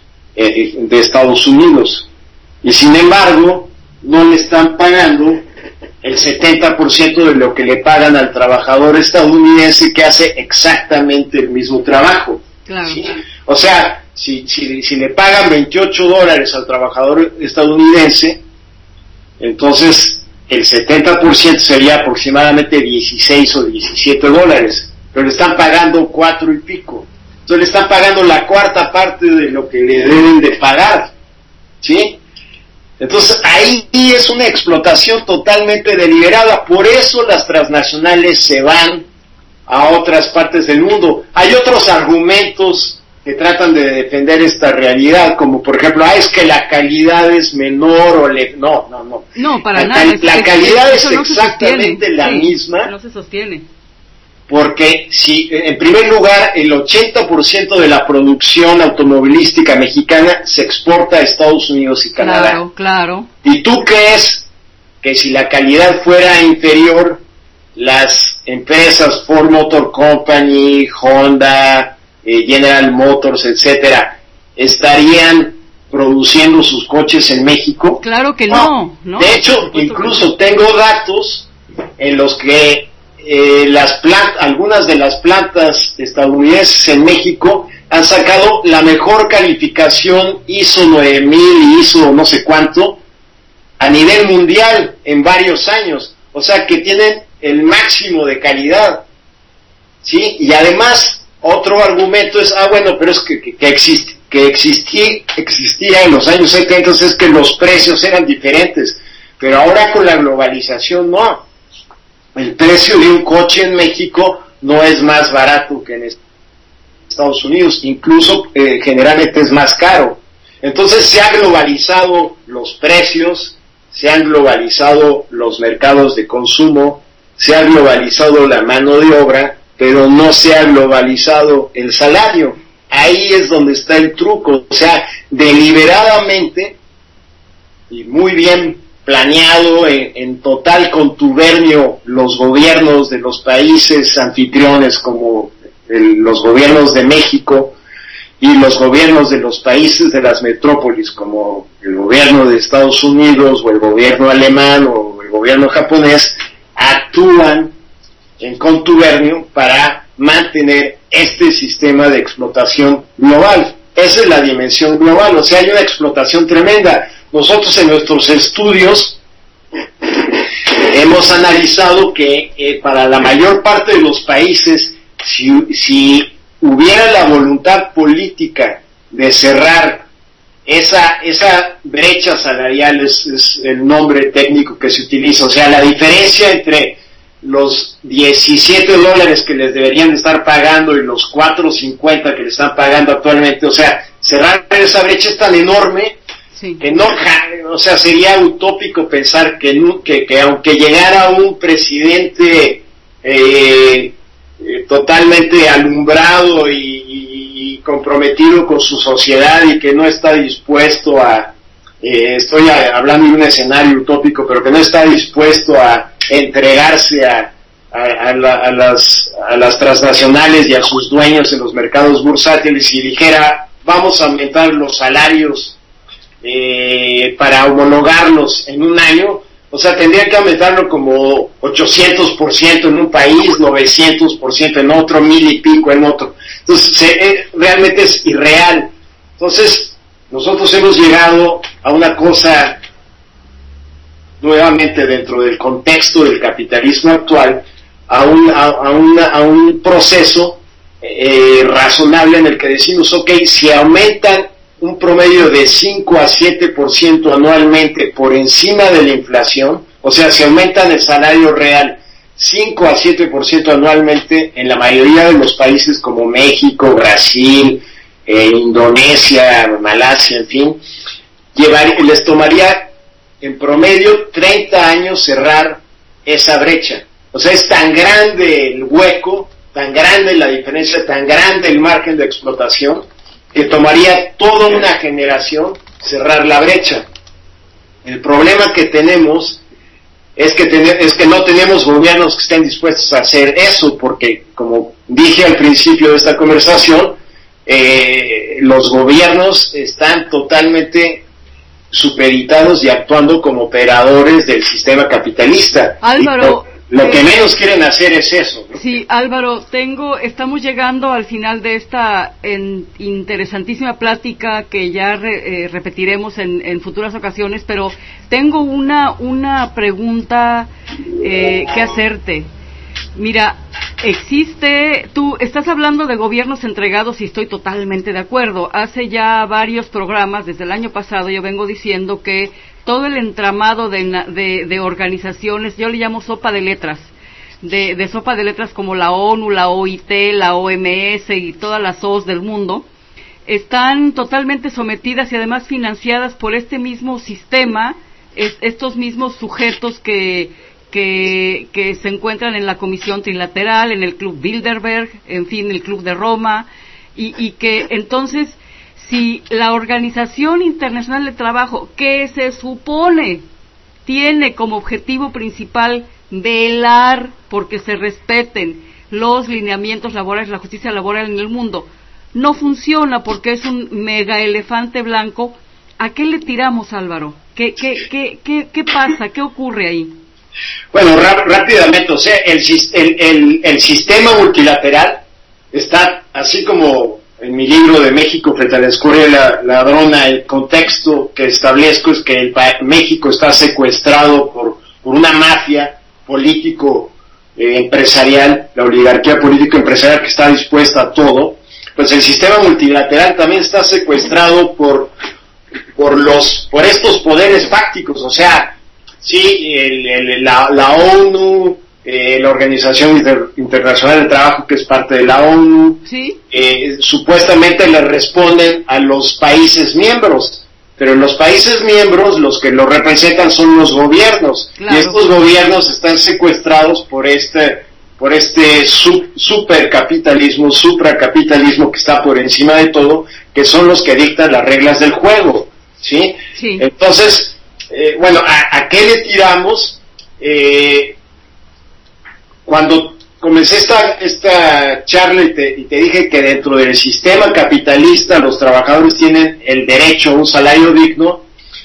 de Estados Unidos. Y sin embargo, no le están pagando el 70% de lo que le pagan al trabajador estadounidense que hace exactamente el mismo trabajo. Claro. ¿Sí? O sea, si le pagan $28 al trabajador estadounidense, entonces el 70% sería aproximadamente $16 o $17, pero le están pagando 4 y pico. Entonces le están pagando la cuarta parte de lo que le deben de pagar, ¿sí? Entonces ahí es una explotación totalmente deliberada. Por eso las transnacionales se van a otras partes del mundo. Hay otros argumentos que tratan de defender esta realidad, como por ejemplo, es que la calidad es menor no, para nada. La calidad es no exactamente la misma. No se sostiene. Porque si, en primer lugar, el 80% de la producción automovilística mexicana se exporta a Estados Unidos y Canadá. Claro, claro. ¿Y tú crees que si la calidad fuera inferior, las empresas Ford Motor Company, Honda, General Motors, etcétera, estarían produciendo sus coches en México? Claro que no. De hecho, incluso tengo datos en los que algunas de las plantas estadounidenses en México han sacado la mejor calificación ISO 9000 y ISO no sé cuánto a nivel mundial en varios años. O sea que tienen el máximo de calidad, ¿sí? Y además otro argumento es, pero es que existía en los años 70, es que los precios eran diferentes, pero ahora con la globalización no. El precio de un coche en México no es más barato que en Estados Unidos, incluso generalmente es más caro. Entonces se han globalizado los precios, se han globalizado los mercados de consumo, se ha globalizado la mano de obra, pero no se ha globalizado el salario. Ahí es donde está el truco. O sea, deliberadamente y muy bien planeado, en total contubernio, los gobiernos de los países anfitriones como los gobiernos de México y los gobiernos de los países de las metrópolis, como el gobierno de Estados Unidos o el gobierno alemán o el gobierno japonés, actúan en contubernio para mantener este sistema de explotación global. Esa es la dimensión global, o sea, hay una explotación tremenda. Nosotros en nuestros estudios hemos analizado que para la mayor parte de los países, si hubiera la voluntad política de cerrar esa brecha salarial, es el nombre técnico que se utiliza, o sea, la diferencia entre los $17 que les deberían de estar pagando y los $4.50 que le están pagando actualmente, o sea, cerrar esa brecha es tan enorme que no, o sea, sería utópico pensar que aunque llegara un presidente totalmente alumbrado y comprometido con su sociedad y que no está dispuesto a, estoy hablando de un escenario utópico, pero que no está dispuesto a entregarse a las transnacionales y a sus dueños en los mercados bursátiles y dijera, vamos a aumentar los salarios para homologarlos en un año, o sea, tendría que aumentarlo como 800% en un país, 900% en otro, 1000 y pico en otro. Entonces, realmente es irreal. Entonces, nosotros hemos llegado a una cosa, nuevamente dentro del contexto del capitalismo actual, a un proceso razonable en el que decimos, ok, si aumentan un promedio de 5 a 7% anualmente por encima de la inflación, o sea, si aumentan el salario real 5 a 7% anualmente en la mayoría de los países como México, Brasil, Indonesia, Malasia, en fin, les tomaría en promedio 30 años cerrar esa brecha. O sea, es tan grande el hueco, tan grande la diferencia, tan grande el margen de explotación, que tomaría toda una generación cerrar la brecha. El problema que tenemos es que no tenemos gobiernos que estén dispuestos a hacer eso, porque, como dije al principio de esta conversación, los gobiernos están totalmente supeditados y actuando como operadores del sistema capitalista. Álvaro, lo que menos quieren hacer es eso, ¿no? Sí, Álvaro, estamos llegando al final de esta interesantísima plática que ya repetiremos en futuras ocasiones, pero tengo una pregunta que hacerte. Mira, tú estás hablando de gobiernos entregados y estoy totalmente de acuerdo. Hace ya varios programas, desde el año pasado, yo vengo diciendo que todo el entramado de organizaciones, yo le llamo sopa de letras, de sopa de letras como la ONU, la OIT, la OMS y todas las OS del mundo, están totalmente sometidas y además financiadas por este mismo sistema, estos mismos sujetos que se encuentran en la Comisión Trilateral, en el Club Bilderberg, en fin, el Club de Roma, y que entonces, si la Organización Internacional del Trabajo, que se supone tiene como objetivo principal velar porque se respeten los lineamientos laborales, la justicia laboral en el mundo, no funciona porque es un mega elefante blanco, ¿a qué le tiramos, Álvaro? ¿Qué pasa? ¿Qué ocurre ahí? Bueno, rápidamente, o sea, el sistema multilateral está, así como en mi libro de México frente a la escoria ladrona, el contexto que establezco es que México está secuestrado por una mafia político empresarial, la oligarquía político empresarial que está dispuesta a todo. Pues el sistema multilateral también está secuestrado por estos poderes fácticos, o sea, sí, la ONU, la Organización Internacional del Trabajo, que es parte de la ONU, ¿sí? Supuestamente le responden a los países miembros, pero en los países miembros los que lo representan son los gobiernos, claro. Y estos gobiernos están secuestrados por este supercapitalismo, supracapitalismo que está por encima de todo, que son los que dictan las reglas del juego, ¿sí? Sí. Entonces, bueno, ¿a qué le tiramos? Cuando comencé esta charla y te dije que dentro del sistema capitalista los trabajadores tienen el derecho a un salario digno.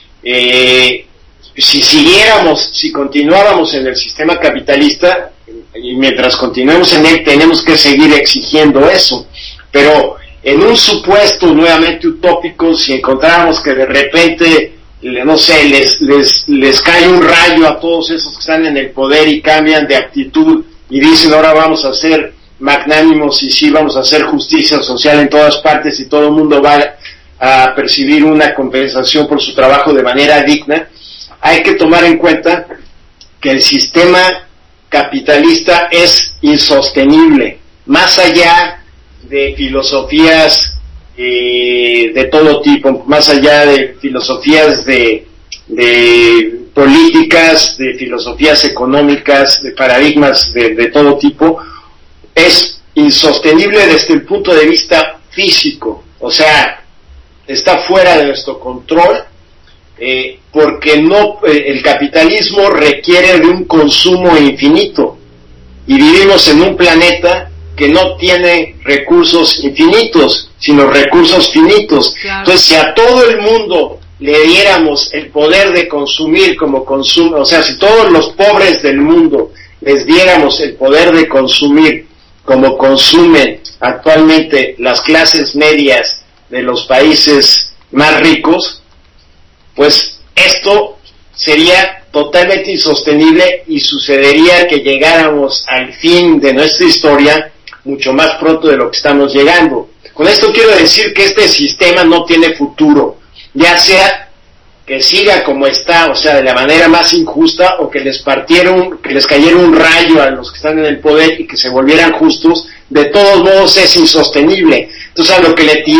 Si continuáramos en el sistema capitalista, y mientras continuemos en él, tenemos que seguir exigiendo eso. Pero en un supuesto nuevamente utópico, si encontráramos que de repente, no sé, les cae un rayo a todos esos que están en el poder y cambian de actitud y dicen ahora vamos a ser magnánimos y sí vamos a hacer justicia social en todas partes y todo el mundo va a percibir una compensación por su trabajo de manera digna, hay que tomar en cuenta que el sistema capitalista es insostenible, más allá de filosofías de todo tipo, más allá de filosofías de políticas, de filosofías económicas, de paradigmas de todo tipo, es insostenible desde el punto de vista físico, o sea, está fuera de nuestro control, porque el capitalismo requiere de un consumo infinito y vivimos en un planeta que no tiene recursos infinitos, sino recursos finitos. Claro. Entonces, si a todo el mundo le diéramos el poder de consumir como consumo, o sea, si todos los pobres del mundo les diéramos el poder de consumir como consumen actualmente las clases medias de los países más ricos, pues esto sería totalmente insostenible y sucedería que llegáramos al fin de nuestra historia mucho más pronto de lo que estamos llegando. Con esto quiero decir que este sistema no tiene futuro, ya sea que siga como está, o sea, de la manera más injusta, o que les cayera un rayo a los que están en el poder y que se volvieran justos, de todos modos es insostenible. Entonces a lo que le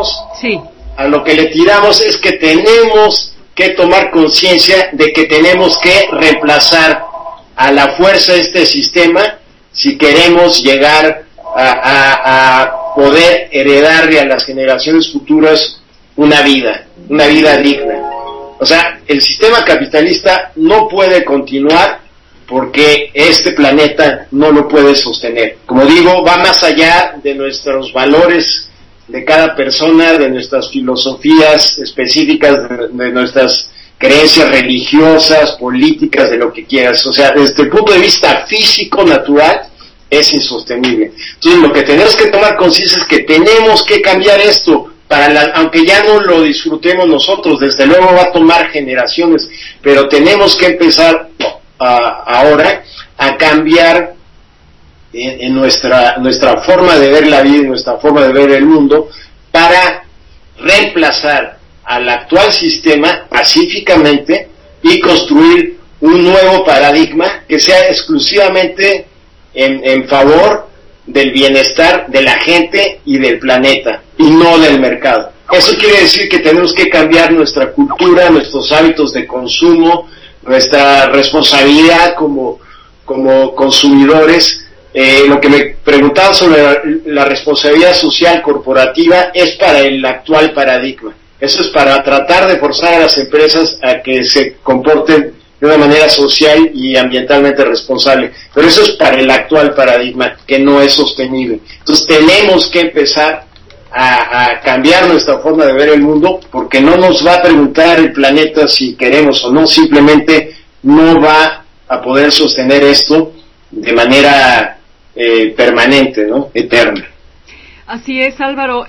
tiramos es que tenemos que tomar conciencia de que tenemos que reemplazar a la fuerza este sistema si queremos llegar a poder heredarle a las generaciones futuras una vida digna. O sea, el sistema capitalista no puede continuar porque este planeta no lo puede sostener. Como digo, va más allá de nuestros valores de cada persona, de nuestras filosofías específicas, de nuestras creencias religiosas, políticas, de lo que quieras. O sea, desde el punto de vista físico, natural, es insostenible. Entonces, lo que tenemos que tomar conciencia es que tenemos que cambiar esto, aunque ya no lo disfrutemos nosotros, desde luego va a tomar generaciones, pero tenemos que empezar ahora a cambiar en nuestra forma de ver la vida y nuestra forma de ver el mundo para reemplazar al actual sistema pacíficamente y construir un nuevo paradigma que sea exclusivamente en favor del bienestar de la gente y del planeta y no del mercado. Eso quiere decir que tenemos que cambiar nuestra cultura, nuestros hábitos de consumo, nuestra responsabilidad como consumidores. Lo que me preguntaban sobre la responsabilidad social corporativa es para el actual paradigma. Eso es para tratar de forzar a las empresas a que se comporten de una manera social y ambientalmente responsable. Pero eso es para el actual paradigma, que no es sostenible. Entonces tenemos que empezar a cambiar nuestra forma de ver el mundo, porque no nos va a preguntar el planeta si queremos o no, simplemente no va a poder sostener esto de manera permanente, ¿no? Eterna. Así es, Álvaro.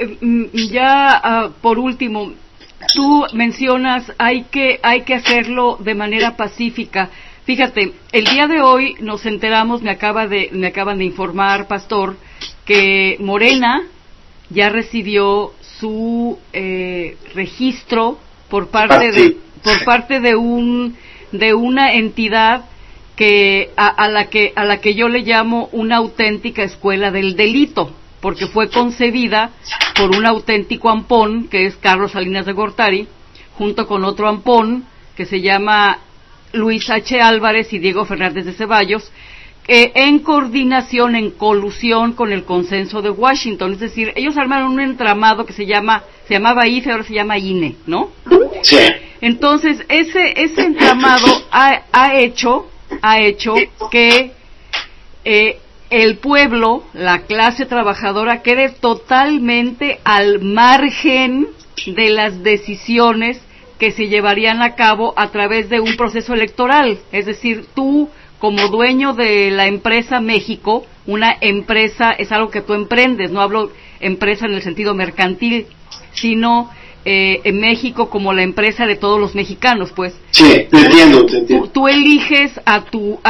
Por último, tú mencionas hay que hacerlo de manera pacífica. Fíjate, el día de hoy nos enteramos, me acaban de informar, Pastor, que Morena ya recibió su registro por parte de una entidad que a la que yo le llamo una auténtica escuela del delito, porque fue concebida por un auténtico ampón, que es Carlos Salinas de Gortari, junto con otro ampón, que se llama Luis H. Álvarez y Diego Fernández de Ceballos, en coordinación, en colusión con el Consenso de Washington. Es decir, ellos armaron un entramado que se llamaba IFE, ahora se llama INE, ¿no? Sí. Entonces, ese entramado ha hecho que el pueblo, la clase trabajadora, quede totalmente al margen de las decisiones que se llevarían a cabo a través de un proceso electoral. Es decir, tú, como dueño de la empresa México, una empresa es algo que tú emprendes, no hablo empresa en el sentido mercantil, sino en México como la empresa de todos los mexicanos, pues. Sí, te entiendo. Tú eliges a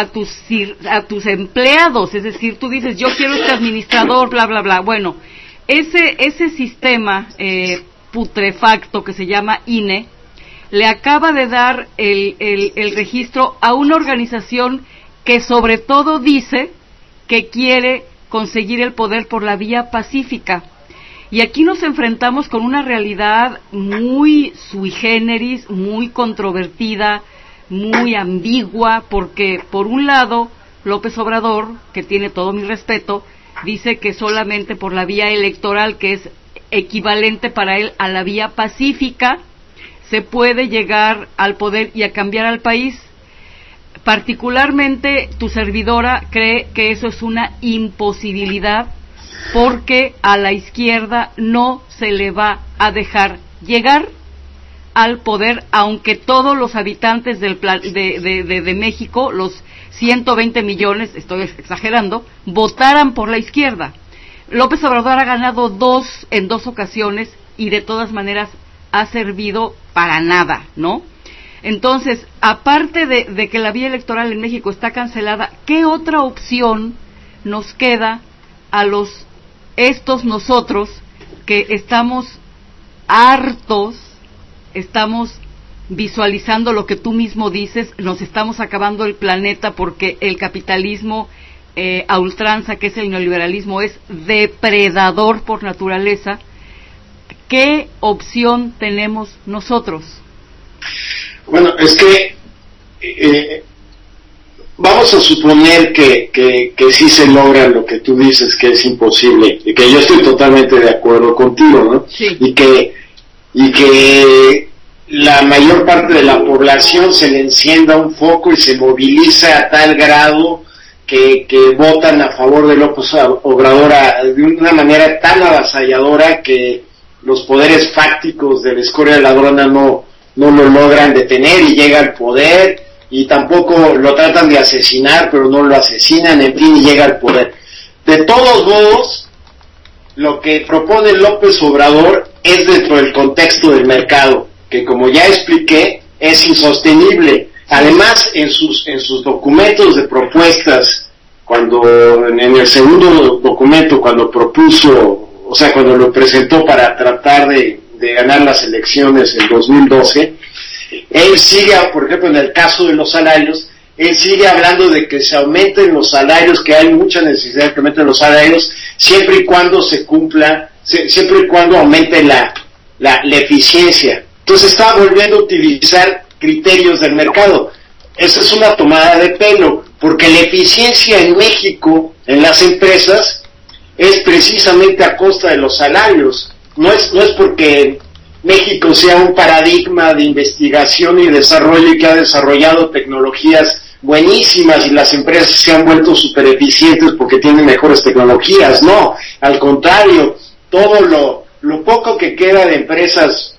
tus empleados, es decir, tú dices, yo quiero este administrador, bla, bla, bla. Bueno, ese sistema putrefacto que se llama INE, le acaba de dar el registro a una organización que sobre todo dice que quiere conseguir el poder por la vía pacífica. Y aquí nos enfrentamos con una realidad muy sui generis, muy controvertida, muy ambigua, porque por un lado López Obrador, que tiene todo mi respeto, dice que solamente por la vía electoral, que es equivalente para él a la vía pacífica, se puede llegar al poder y a cambiar al país. Particularmente tu servidora cree que eso es una imposibilidad, porque a la izquierda no se le va a dejar llegar al poder, aunque todos los habitantes de México, los 120 millones, estoy exagerando, votaran por la izquierda. López Obrador ha ganado en dos ocasiones y de todas maneras ha servido para nada, ¿no? Entonces, aparte de que la vía electoral en México está cancelada, ¿qué otra opción nos queda a nosotros que estamos hartos, estamos visualizando lo que tú mismo dices, nos estamos acabando el planeta porque el capitalismo a ultranza, que es el neoliberalismo, es depredador por naturaleza? ¿Qué opción tenemos nosotros? Bueno, es que vamos a suponer que sí se logra lo que tú dices que es imposible, y que yo estoy totalmente de acuerdo contigo, ¿no? Sí. Y que la mayor parte de la población se le encienda un foco y se moviliza a tal grado que votan a favor de López Obrador de una manera tan avasalladora que los poderes fácticos de la escoria ladrona no lo logran detener y llega al poder, y tampoco lo tratan de asesinar, pero no lo asesinan, en fin, y llega al poder. De todos modos, lo que propone López Obrador es dentro del contexto del mercado, que como ya expliqué, es insostenible. Además, en sus documentos de propuestas, en el segundo documento, cuando lo presentó para tratar de ganar las elecciones en 2012, él sigue, por ejemplo, en el caso de los salarios, él sigue hablando de que se aumenten los salarios, que hay mucha necesidad de que aumenten los salarios, siempre y cuando siempre y cuando aumente la eficiencia. Entonces está volviendo a utilizar criterios del mercado. Esa es una tomada de pelo, porque la eficiencia en México, en las empresas, es precisamente a costa de los salarios. No es porque México sea un paradigma de investigación y desarrollo y que ha desarrollado tecnologías buenísimas y las empresas se han vuelto súper eficientes porque tienen mejores tecnologías. No, al contrario, todo lo poco que queda de empresas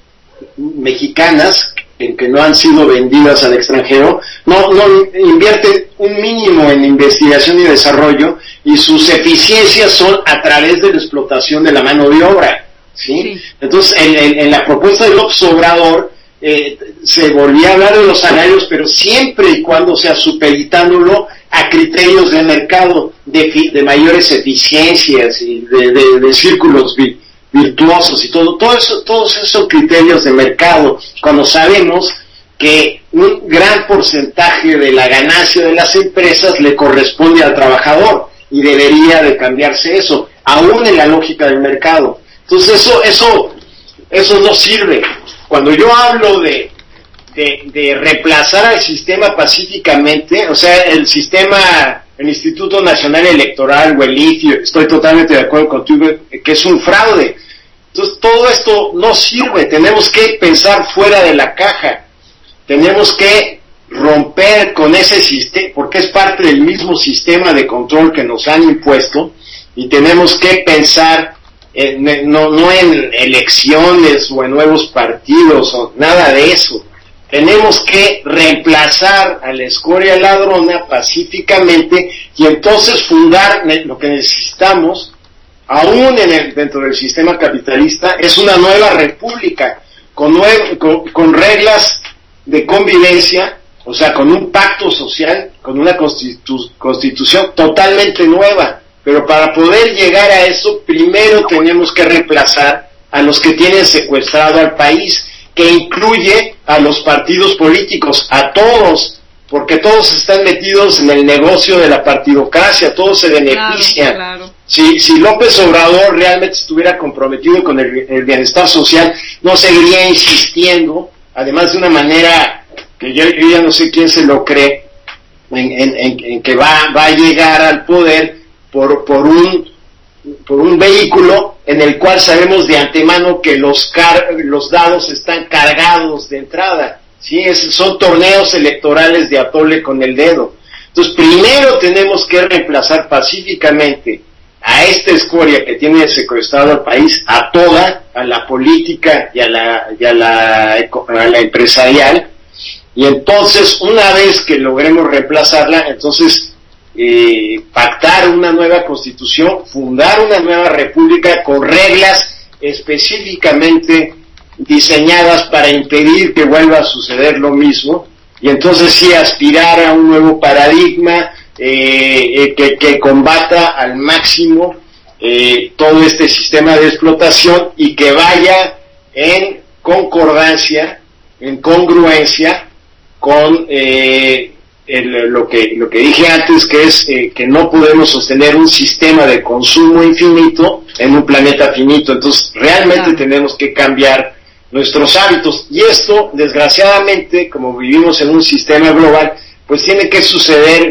mexicanas que no han sido vendidas al extranjero, no invierten un mínimo en investigación y desarrollo, y sus eficiencias son a través de la explotación de la mano de obra, ¿sí? Sí. Entonces, en la propuesta de López Obrador se volvía a hablar de los salarios, pero siempre y cuando sea supeditándolo a criterios de mercado, de mayores eficiencias y de círculos virtuosos y todos esos criterios de mercado, cuando sabemos que un gran porcentaje de la ganancia de las empresas le corresponde al trabajador y debería de cambiarse eso, aún en la lógica del mercado. Entonces eso no sirve. Cuando yo hablo de reemplazar al sistema pacíficamente, o sea, el Instituto Nacional Electoral o el IFE, estoy totalmente de acuerdo contigo que es un fraude. Entonces todo esto no sirve, tenemos que pensar fuera de la caja, tenemos que romper con ese sistema, porque es parte del mismo sistema de control que nos han impuesto, y tenemos que pensar no en elecciones o en nuevos partidos o nada de eso. Tenemos que reemplazar a la escoria ladrona pacíficamente, y entonces fundar lo que necesitamos, aún dentro del sistema capitalista, es una nueva república con reglas de convivencia, o sea, con un pacto social, con una constitución totalmente nueva. Pero para poder llegar a eso, primero tenemos que reemplazar a los que tienen secuestrado al país, que incluye a los partidos políticos, a todos, porque todos están metidos en el negocio de la partidocracia, todos se benefician. Claro. Si López Obrador realmente estuviera comprometido con el bienestar social, no seguiría insistiendo, además de una manera que yo ya no sé quién se lo cree, en que va a llegar al poder por un vehículo en el cual sabemos de antemano que los dados están cargados de entrada, ¿sí? Son torneos electorales de atole con el dedo. Entonces, primero tenemos que reemplazar pacíficamente a esta escoria que tiene secuestrado al país, a la política y a la empresarial, y entonces, una vez que logremos reemplazarla, entonces pactar una nueva constitución, fundar una nueva república con reglas específicamente diseñadas para impedir que vuelva a suceder lo mismo, y entonces sí aspirar a un nuevo paradigma que combata al máximo todo este sistema de explotación, y que vaya en concordancia, en congruencia con lo que dije antes, que es que no podemos sostener un sistema de consumo infinito en un planeta finito. Entonces realmente tenemos que cambiar nuestros hábitos, y esto, desgraciadamente, como vivimos en un sistema global, pues tiene que suceder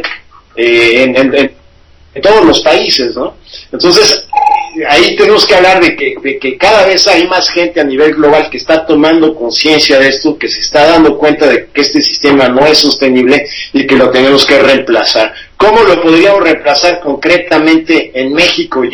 en todos los países, ¿no? Entonces ahí tenemos que hablar de que cada vez hay más gente a nivel global que está tomando conciencia de esto, que se está dando cuenta de que este sistema no es sostenible y que lo tenemos que reemplazar. ¿Cómo lo podríamos reemplazar concretamente en México y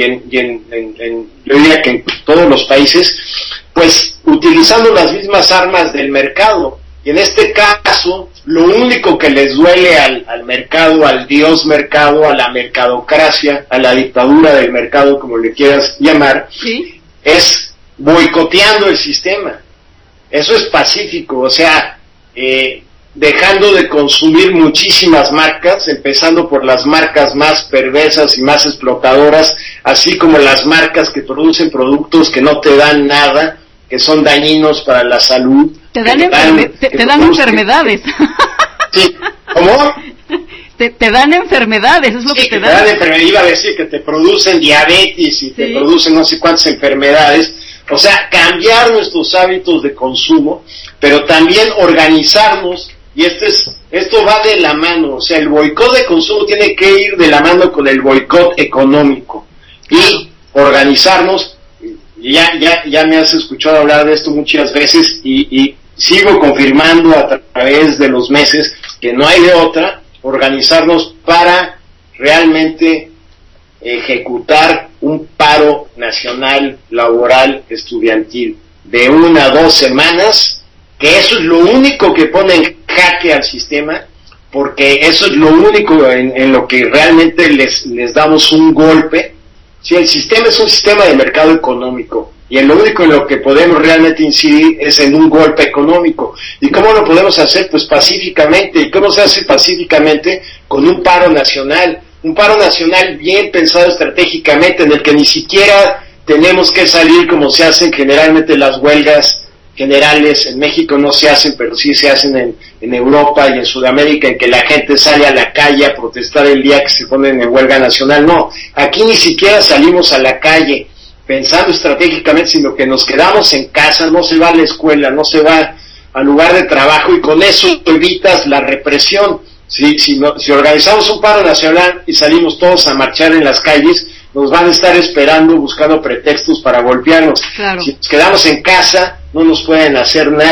yo diría que en todos los países? Pues utilizando las mismas armas del mercado. Y en este caso, lo único que les duele al mercado, al dios mercado, a la mercadocracia, a la dictadura del mercado, como le quieras llamar, ¿sí?, es boicoteando el sistema. Eso es pacífico, o sea, dejando de consumir muchísimas marcas, empezando por las marcas más perversas y más explotadoras, así como las marcas que producen productos que no te dan nada, que son dañinos para la salud. Te dan enfermedades. Sí, ¿cómo? Te dan enfermedades, es lo que te dan. Iba a decir que te producen diabetes y te producen no sé cuántas enfermedades. O sea, cambiar nuestros hábitos de consumo, pero también organizarnos, y esto va de la mano. O sea, el boicot de consumo tiene que ir de la mano con el boicot económico, y organizarnos. Ya me has escuchado hablar de esto muchas veces, y sigo confirmando a través de los meses que no hay de otra, organizarnos para realmente ejecutar un paro nacional laboral estudiantil de 1 a 2 semanas, que eso es lo único que pone en jaque al sistema, porque eso es lo único en lo que realmente les damos un golpe. Si el sistema es un sistema de mercado económico, y en lo único en lo que podemos realmente incidir es en un golpe económico. ¿Y cómo lo podemos hacer? Pues pacíficamente. ¿Y cómo se hace pacíficamente? Con un paro nacional bien pensado estratégicamente, en el que ni siquiera tenemos que salir como se hacen generalmente las huelgas generales. En México no se hacen, pero sí se hacen en Europa y en Sudamérica, en que la gente sale a la calle a protestar el día que se ponen en huelga nacional. No, aquí ni siquiera salimos a la calle pensando estratégicamente, sino que nos quedamos en casa, no se va a la escuela, no se va al lugar de trabajo, y con eso evitas la represión. Si organizamos un paro nacional y salimos todos a marchar en las calles, nos van a estar esperando buscando pretextos para golpearnos. Claro. Si nos quedamos en casa, no nos pueden hacer nada.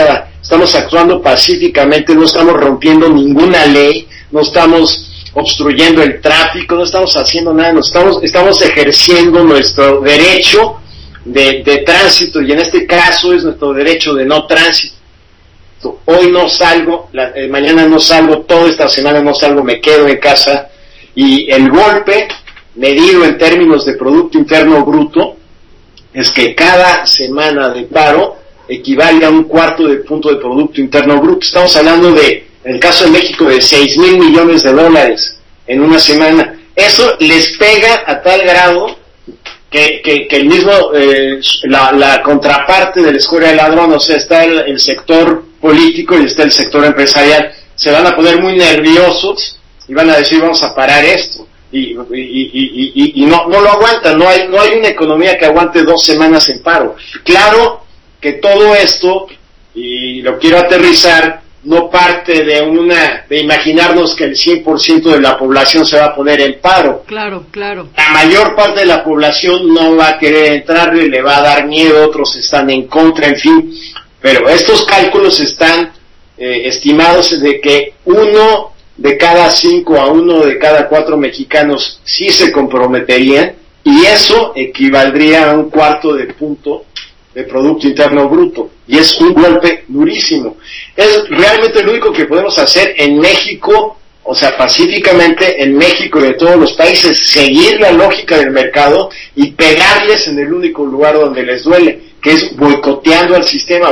estamos actuando pacíficamente, no estamos rompiendo ninguna ley, no estamos obstruyendo el tráfico, no estamos haciendo nada, estamos ejerciendo nuestro derecho de tránsito, y en este caso es nuestro derecho de no tránsito. Hoy no salgo, mañana no salgo, toda esta semana no salgo, me quedo en casa, y el golpe medido en términos de Producto Interno Bruto es que cada semana de paro equivale a 1/4 de punto de Producto Interno Bruto. Estamos hablando en el caso de México, de $6,000 millones en una semana. Eso les pega a tal grado que el mismo, la contraparte de la escoria del ladrón, o sea, está el sector político y está el sector empresarial, se van a poner muy nerviosos y van a decir, vamos a parar esto. Y no lo aguantan, no hay una economía que aguante 2 semanas en paro. Claro que todo esto, y lo quiero aterrizar, no parte de imaginarnos que el 100% de la población se va a poner en paro. Claro. La mayor parte de la población no va a querer entrarle, le va a dar miedo, otros están en contra, en fin. Pero estos cálculos están estimados de que 1 de cada 5 a 1 de cada 4 mexicanos sí se comprometerían, y eso equivaldría a 1/4 de punto de Producto Interno Bruto, y es un golpe durísimo. Es realmente lo único que podemos hacer en México, o sea, pacíficamente en México y en todos los países, seguir la lógica del mercado y pegarles en el único lugar donde les duele, que es boicoteando al sistema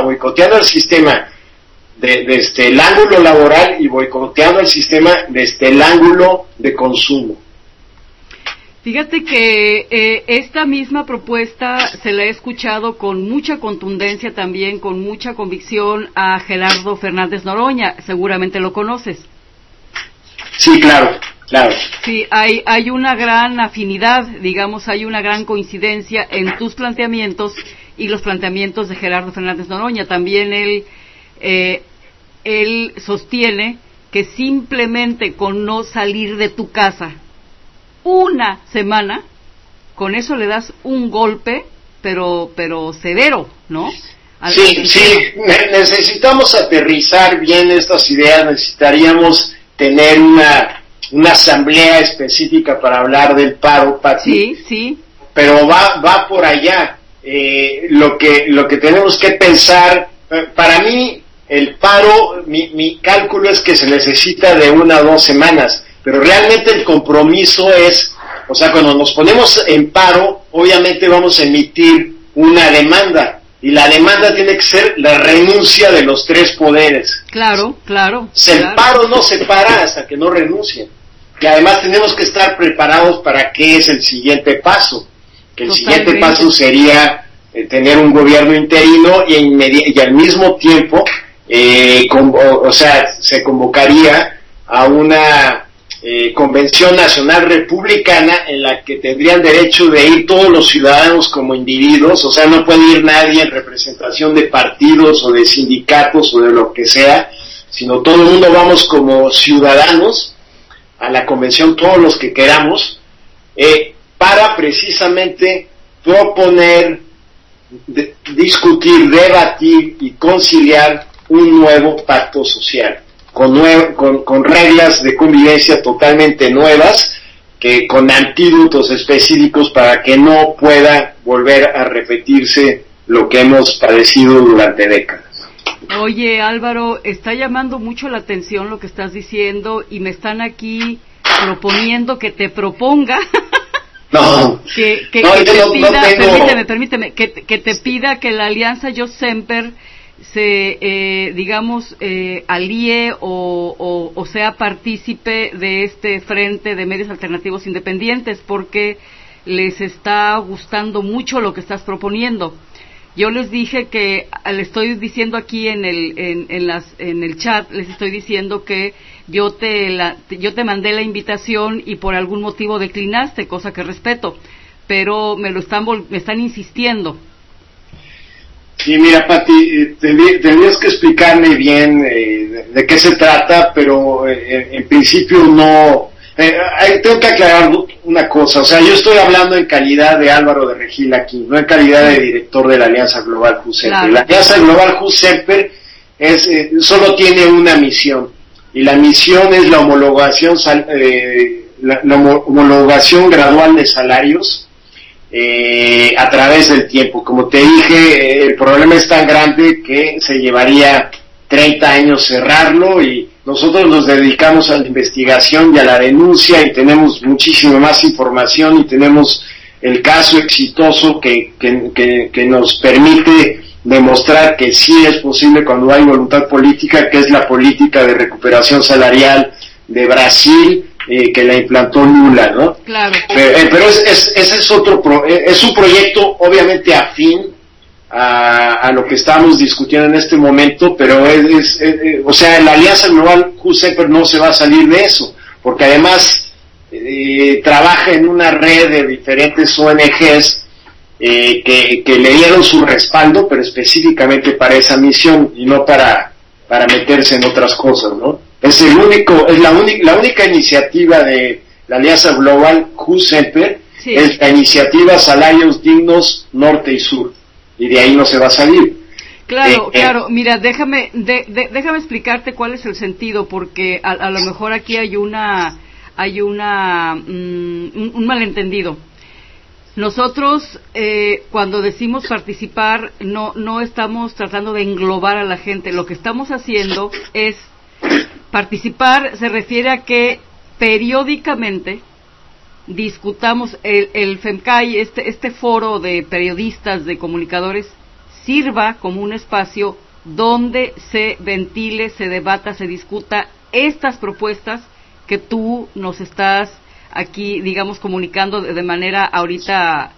desde el ángulo laboral y boicoteando el sistema desde el ángulo de consumo. Fíjate que esta misma propuesta se la he escuchado con mucha contundencia también, con mucha convicción a Gerardo Fernández Noroña. Seguramente lo conoces. Sí, claro. Sí, hay una gran afinidad, digamos, hay una gran coincidencia en tus planteamientos y los planteamientos de Gerardo Fernández Noroña. También él sostiene que simplemente con no salir de tu casa una semana, con eso le das un golpe, pero severo, ¿no? Sí, necesitamos aterrizar bien estas ideas, necesitaríamos tener una asamblea específica para hablar del paro, Pati. Sí. Pero va por allá. Lo que tenemos que pensar, para mí, el paro, mi cálculo es que se necesita de 1 a 2 semanas, pero realmente el compromiso es, o sea, cuando nos ponemos en paro, obviamente vamos a emitir una demanda, y la demanda tiene que ser la renuncia de los 3 poderes. Claro. El paro no se para hasta que no renuncien, y además tenemos que estar preparados para qué es el siguiente paso, que el siguiente paso sería tener un gobierno interino y al mismo tiempo, se convocaría a una convención nacional republicana en la que tendrían derecho de ir todos los ciudadanos como individuos, o sea, no puede ir nadie en representación de partidos o de sindicatos o de lo que sea, sino todo el mundo vamos como ciudadanos a la convención, todos los que queramos, para precisamente proponer, discutir, debatir y conciliar un nuevo pacto social, con reglas de convivencia totalmente nuevas, con antídotos específicos para que no pueda volver a repetirse lo que hemos padecido durante décadas. Oye, Álvaro, está llamando mucho la atención lo que estás diciendo, y me están aquí proponiendo que te proponga que te pida, permíteme, que te pida que la alianza Yo Semper se alíe o sea partícipe de este frente de medios alternativos independientes, porque les está gustando mucho lo que estás proponiendo. Yo les dije que, le estoy diciendo aquí en el chat, les estoy diciendo que yo te mandé la invitación y por algún motivo declinaste, cosa que respeto, pero me están insistiendo. Sí, mira, Pati, tendrías que explicarme bien de qué se trata, pero en principio no. Tengo que aclarar una cosa, o sea, yo estoy hablando en calidad de Álvaro de Regil aquí, no en calidad de director de la Alianza Global JUSEMPER. Claro. La Alianza Global JUSEMPER solo tiene una misión, y la misión es la homologación homologación gradual de salarios a través del tiempo. Como te dije, el problema es tan grande que se llevaría 30 años cerrarlo, y nosotros nos dedicamos a la investigación y a la denuncia, y tenemos muchísima más información, y tenemos el caso exitoso que nos permite demostrar que sí es posible cuando hay voluntad política, que es la política de recuperación salarial de Brasil, que la implantó Lula, ¿no? Claro. Pero ese es es un proyecto obviamente afín a lo que estamos discutiendo en este momento, pero o sea, la Alianza Global Q-CEPER no se va a salir de eso, porque además trabaja en una red de diferentes ONGs que le dieron su respaldo, pero específicamente para esa misión y no para meterse en otras cosas, ¿no? Es la única iniciativa de la Alianza Global Q-CEPER, sí. Es la iniciativa Salarios Dignos Norte y Sur, y de ahí no se va a salir. Claro, claro. Mira, déjame explicarte cuál es el sentido, porque a lo mejor aquí hay un malentendido. Nosotros, cuando decimos participar, no estamos tratando de englobar a la gente. Lo que estamos haciendo es participar, se refiere a que periódicamente discutamos el FEMCAI, este foro de periodistas, de comunicadores, sirva como un espacio donde se ventile, se debata, se discuta estas propuestas que tú nos estás aquí, digamos, comunicando de manera ahorita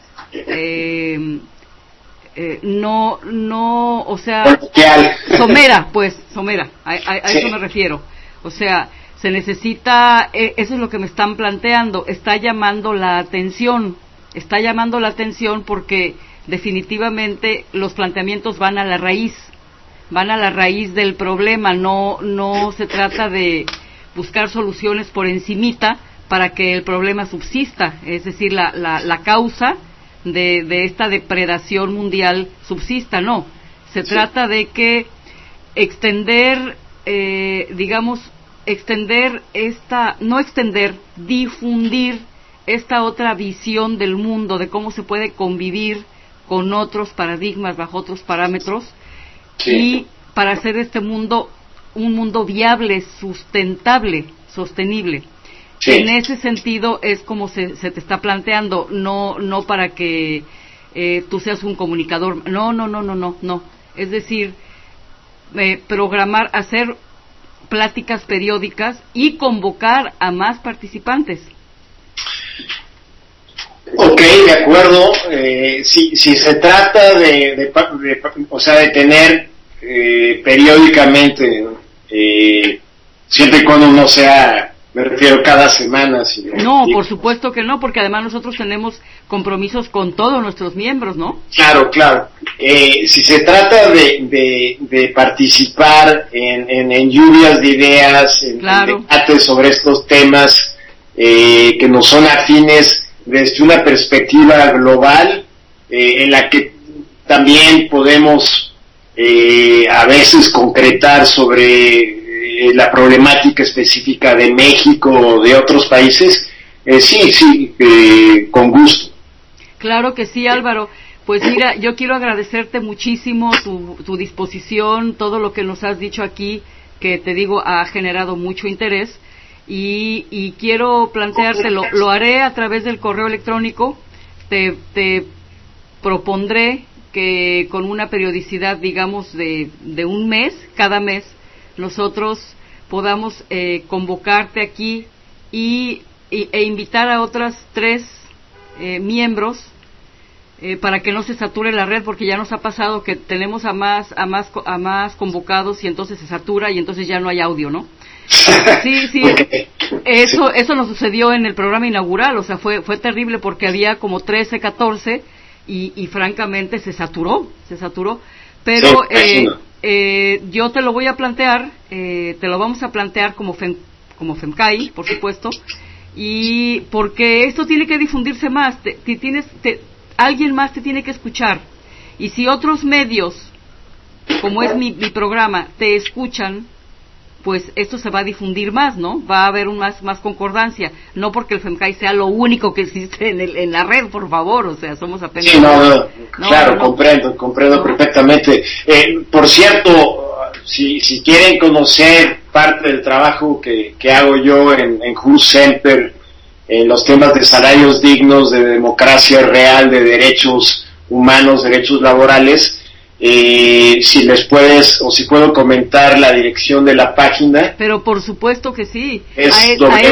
o sea, somera, a sí. Eso me refiero. O sea, se necesita, eso es lo que me están planteando, está llamando la atención porque definitivamente los planteamientos van a la raíz del problema, no se trata de buscar soluciones por encimita para que el problema subsista, es decir, la causa de esta depredación mundial subsista, no. Se trata de que difundir esta otra visión del mundo, de cómo se puede convivir con otros paradigmas, bajo otros parámetros, sí. Y para hacer este mundo un mundo viable, sustentable, sostenible. Sí. En ese sentido es como se te está planteando, no para que tú seas un comunicador, no. Es decir, programar, hacer pláticas periódicas y convocar a más participantes. Ok, de acuerdo. Si se trata de tener periódicamente, siempre y cuando no sea, me refiero cada semana. No, por supuesto que no, porque además nosotros tenemos compromisos con todos nuestros miembros, ¿no? Claro. Si se trata de participar en lluvias de ideas, en debates sobre estos temas que nos son afines desde una perspectiva global, en la que también podemos a veces concretar sobre la problemática específica de México o de otros países, sí, con gusto. Claro que sí, Álvaro. Pues mira, yo quiero agradecerte muchísimo tu disposición, todo lo que nos has dicho aquí, que te digo ha generado mucho interés, y quiero planteártelo, lo haré a través del correo electrónico, te propondré que con una periodicidad, digamos, de un mes, cada mes, nosotros podamos convocarte aquí e invitar a otras 3 miembros para que no se sature la red, porque ya nos ha pasado que tenemos a más convocados y entonces se satura y entonces ya no hay audio, ¿no? Sí, okay. Eso nos sucedió en el programa inaugural, o sea, fue terrible porque había como 13, 14 y francamente se saturó, pero yo te lo voy a plantear, te lo vamos a plantear como FEMCAI, por supuesto, y porque esto tiene que difundirse más, alguien más te tiene que escuchar, y si otros medios como es mi programa, te escuchan, pues esto se va a difundir más, ¿no? Va a haber más concordancia, no porque el FEMCAI sea lo único que existe en la red, por favor, o sea, somos apenas... Sí, claro, comprendo perfectamente. Por cierto, si quieren conocer parte del trabajo que hago yo en Who Semper, en los temas de salarios dignos, de democracia real, de derechos humanos, derechos laborales, si puedo comentar la dirección de la página. Pero por supuesto que sí. Es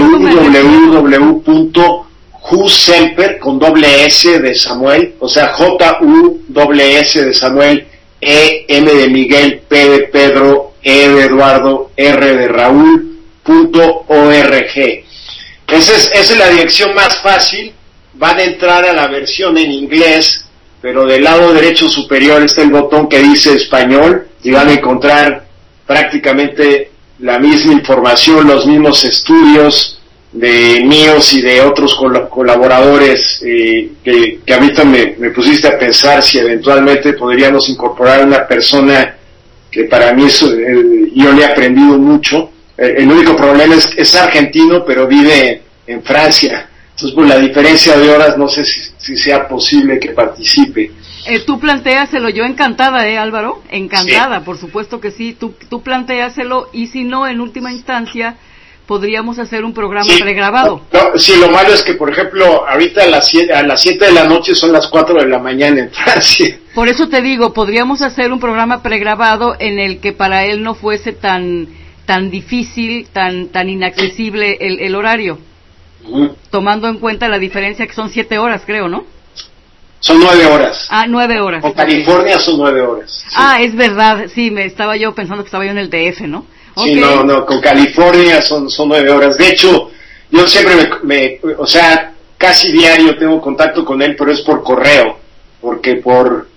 www.whosemper con doble S de Samuel, o sea, JUSS de Samuel, M de Miguel, P de Pedro, E de Eduardo, R de Raúl.org. Esa es la dirección más fácil. Van a entrar a la versión en inglés, pero del lado derecho superior está el botón que dice español y van a encontrar prácticamente la misma información, los mismos estudios de míos y de otros colaboradores que ahorita me pusiste a pensar si eventualmente podríamos incorporar a una persona que para mí yo le he aprendido mucho. El único problema es argentino, pero vive en Francia. Entonces, por la diferencia de horas, no sé si sea posible que participe. Tú plantéaselo, yo encantada, Álvaro, encantada, sí. Por supuesto que sí, tú plantéaselo, y si no, en última instancia, podríamos hacer un programa pregrabado. Sí, lo malo es que, por ejemplo, ahorita a las 7 de la noche son las 4 de la mañana en Francia. Por eso te digo, podríamos hacer un programa pregrabado en el que para él no fuese tan difícil, tan inaccesible el horario. Tomando en cuenta la diferencia que son 7 horas, creo, ¿no? Son 9 horas. 9 horas. Con California son 9 horas. Sí. Es verdad, sí, estaba yo pensando que estaba yo en el DF, ¿no? Sí, no, con California son 9 horas. De hecho, yo siempre o sea, casi diario tengo contacto con él, pero es por correo, porque por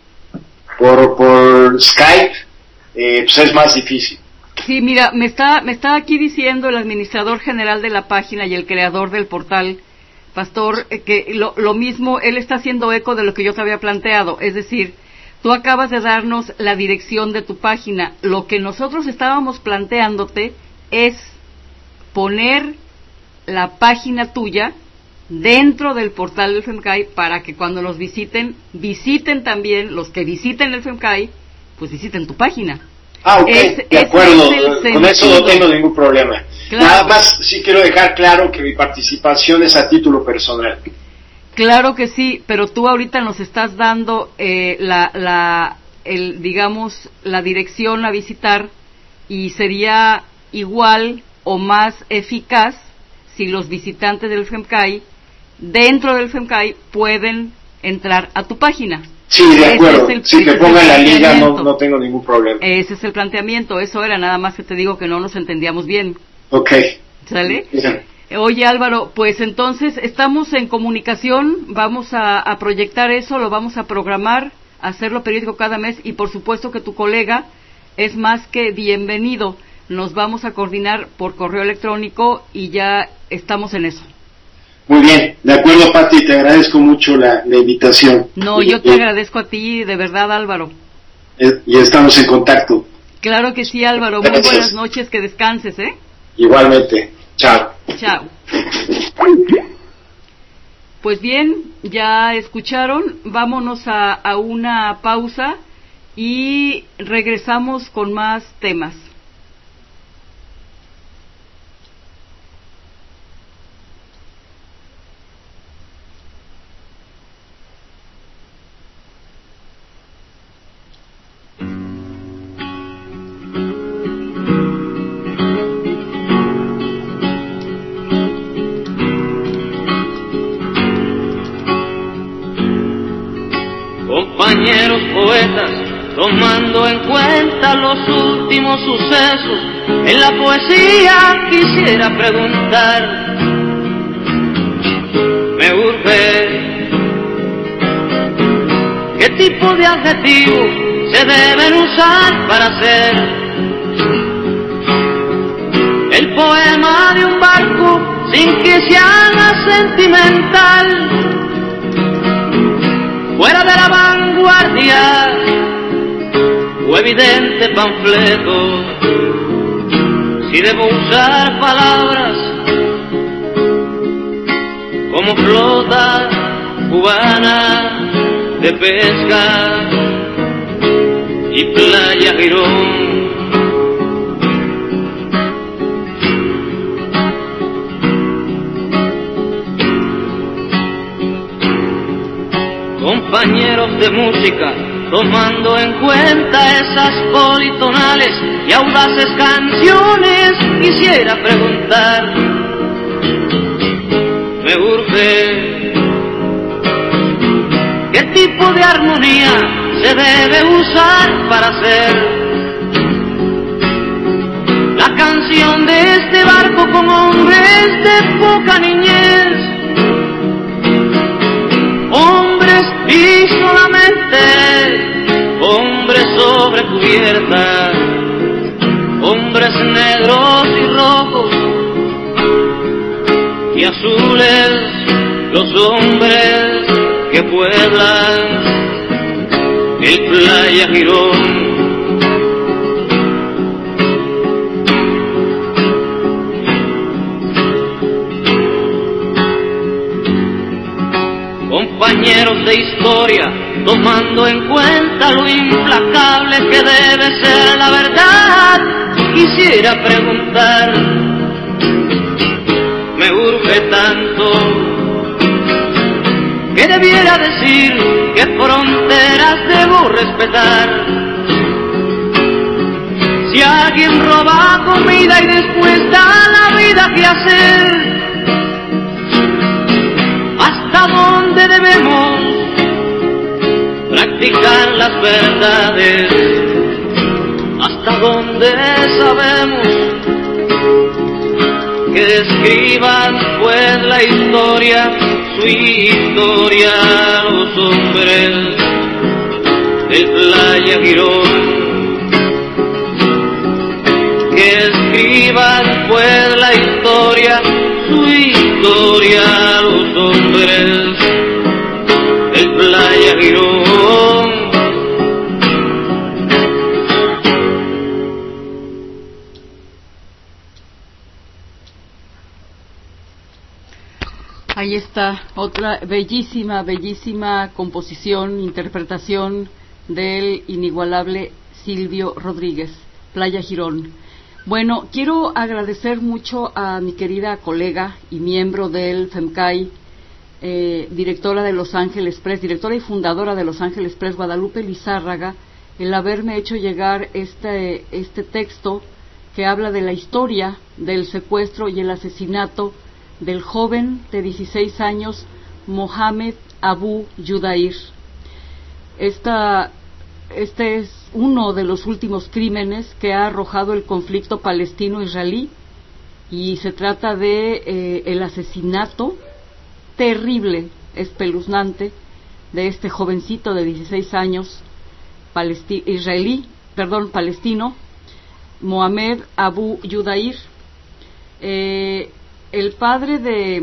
Skype, pues es más difícil. Sí, mira, me está aquí diciendo el administrador general de la página y el creador del portal, Pastor, que lo mismo, él está haciendo eco de lo que yo te había planteado, es decir, tú acabas de darnos la dirección de tu página, lo que nosotros estábamos planteándote es poner la página tuya dentro del portal del FEMCAI para que cuando los visiten también, los que visiten el FEMCAI, pues visiten tu página. Ok, de acuerdo, con eso no tengo ningún problema. Claro. Nada más sí quiero dejar claro que mi participación es a título personal. Claro que sí, pero tú ahorita nos estás dando digamos, la dirección a visitar, y sería igual o más eficaz si los visitantes del FEMCAI, dentro del FEMCAI, pueden entrar a tu página. Sí, de acuerdo. Si te pongan la liga no tengo ningún problema. Ese es el planteamiento, eso era, nada más que te digo que no nos entendíamos bien. Ok. ¿Sale? Bien. Oye, Álvaro, pues entonces estamos en comunicación, vamos a proyectar eso, lo vamos a programar, hacerlo periódico cada mes, y por supuesto que tu colega es más que bienvenido. Nos vamos a coordinar por correo electrónico y ya estamos en eso. Muy bien, de acuerdo, Pati, te agradezco mucho la invitación. No, yo te agradezco a ti, de verdad, Álvaro. Y estamos en contacto. Claro que sí, Álvaro. Gracias. Muy buenas noches, que descanses, ¿eh? Igualmente. Chao. Chao. Pues bien, ya escucharon, vámonos a una pausa y regresamos con más temas. Compañeros poetas, tomando en cuenta los últimos sucesos, en la poesía quisiera preguntar, me urge, ¿qué tipo de adjetivos se deben usar para hacer el poema de un barco sin que se haga sentimental? Fuera de la vanguardia, o evidente panfleto. Si debo usar palabras como flota cubana de pesca y playa Girón, compañeros de música, tomando en cuenta esas politonales y audaces canciones, quisiera preguntar, me urge, ¿qué tipo de armonía se debe usar para hacer la canción de este barco con hombres de poca niñez? Hombres y solamente hombres sobre cubierta, hombres negros y rojos y azules, los hombres que pueblan el playa Girón. Compañeros de historia, tomando en cuenta lo implacable que debe ser la verdad, quisiera preguntar, me urge tanto, ¿qué debiera decir? ¿Qué fronteras debo respetar? Si alguien roba comida y después da la vida, ¿qué hacer? ¿Hasta dónde debemos practicar las verdades? ¿Hasta dónde sabemos que escriban pues la historia, su historia, los hombres del playa Girón? Que escriban pues la historia, su historia, los hombres del playa Girón. Ahí está otra bellísima, bellísima composición, interpretación del inigualable Silvio Rodríguez, Playa Girón. Bueno, quiero agradecer mucho a mi querida colega y miembro del FEMCAI, directora de Los Ángeles Press, directora y fundadora de Los Ángeles Press, Guadalupe Lizárraga, el haberme hecho llegar este texto que habla de la historia del secuestro y el asesinato del joven de 16 años, Mohamed Abu Yudair. Este es uno de los últimos crímenes que ha arrojado el conflicto palestino-israelí, y se trata de el asesinato terrible, espeluznante, de este jovencito de 16 años, palestino, Mohamed Abu Yudair. El padre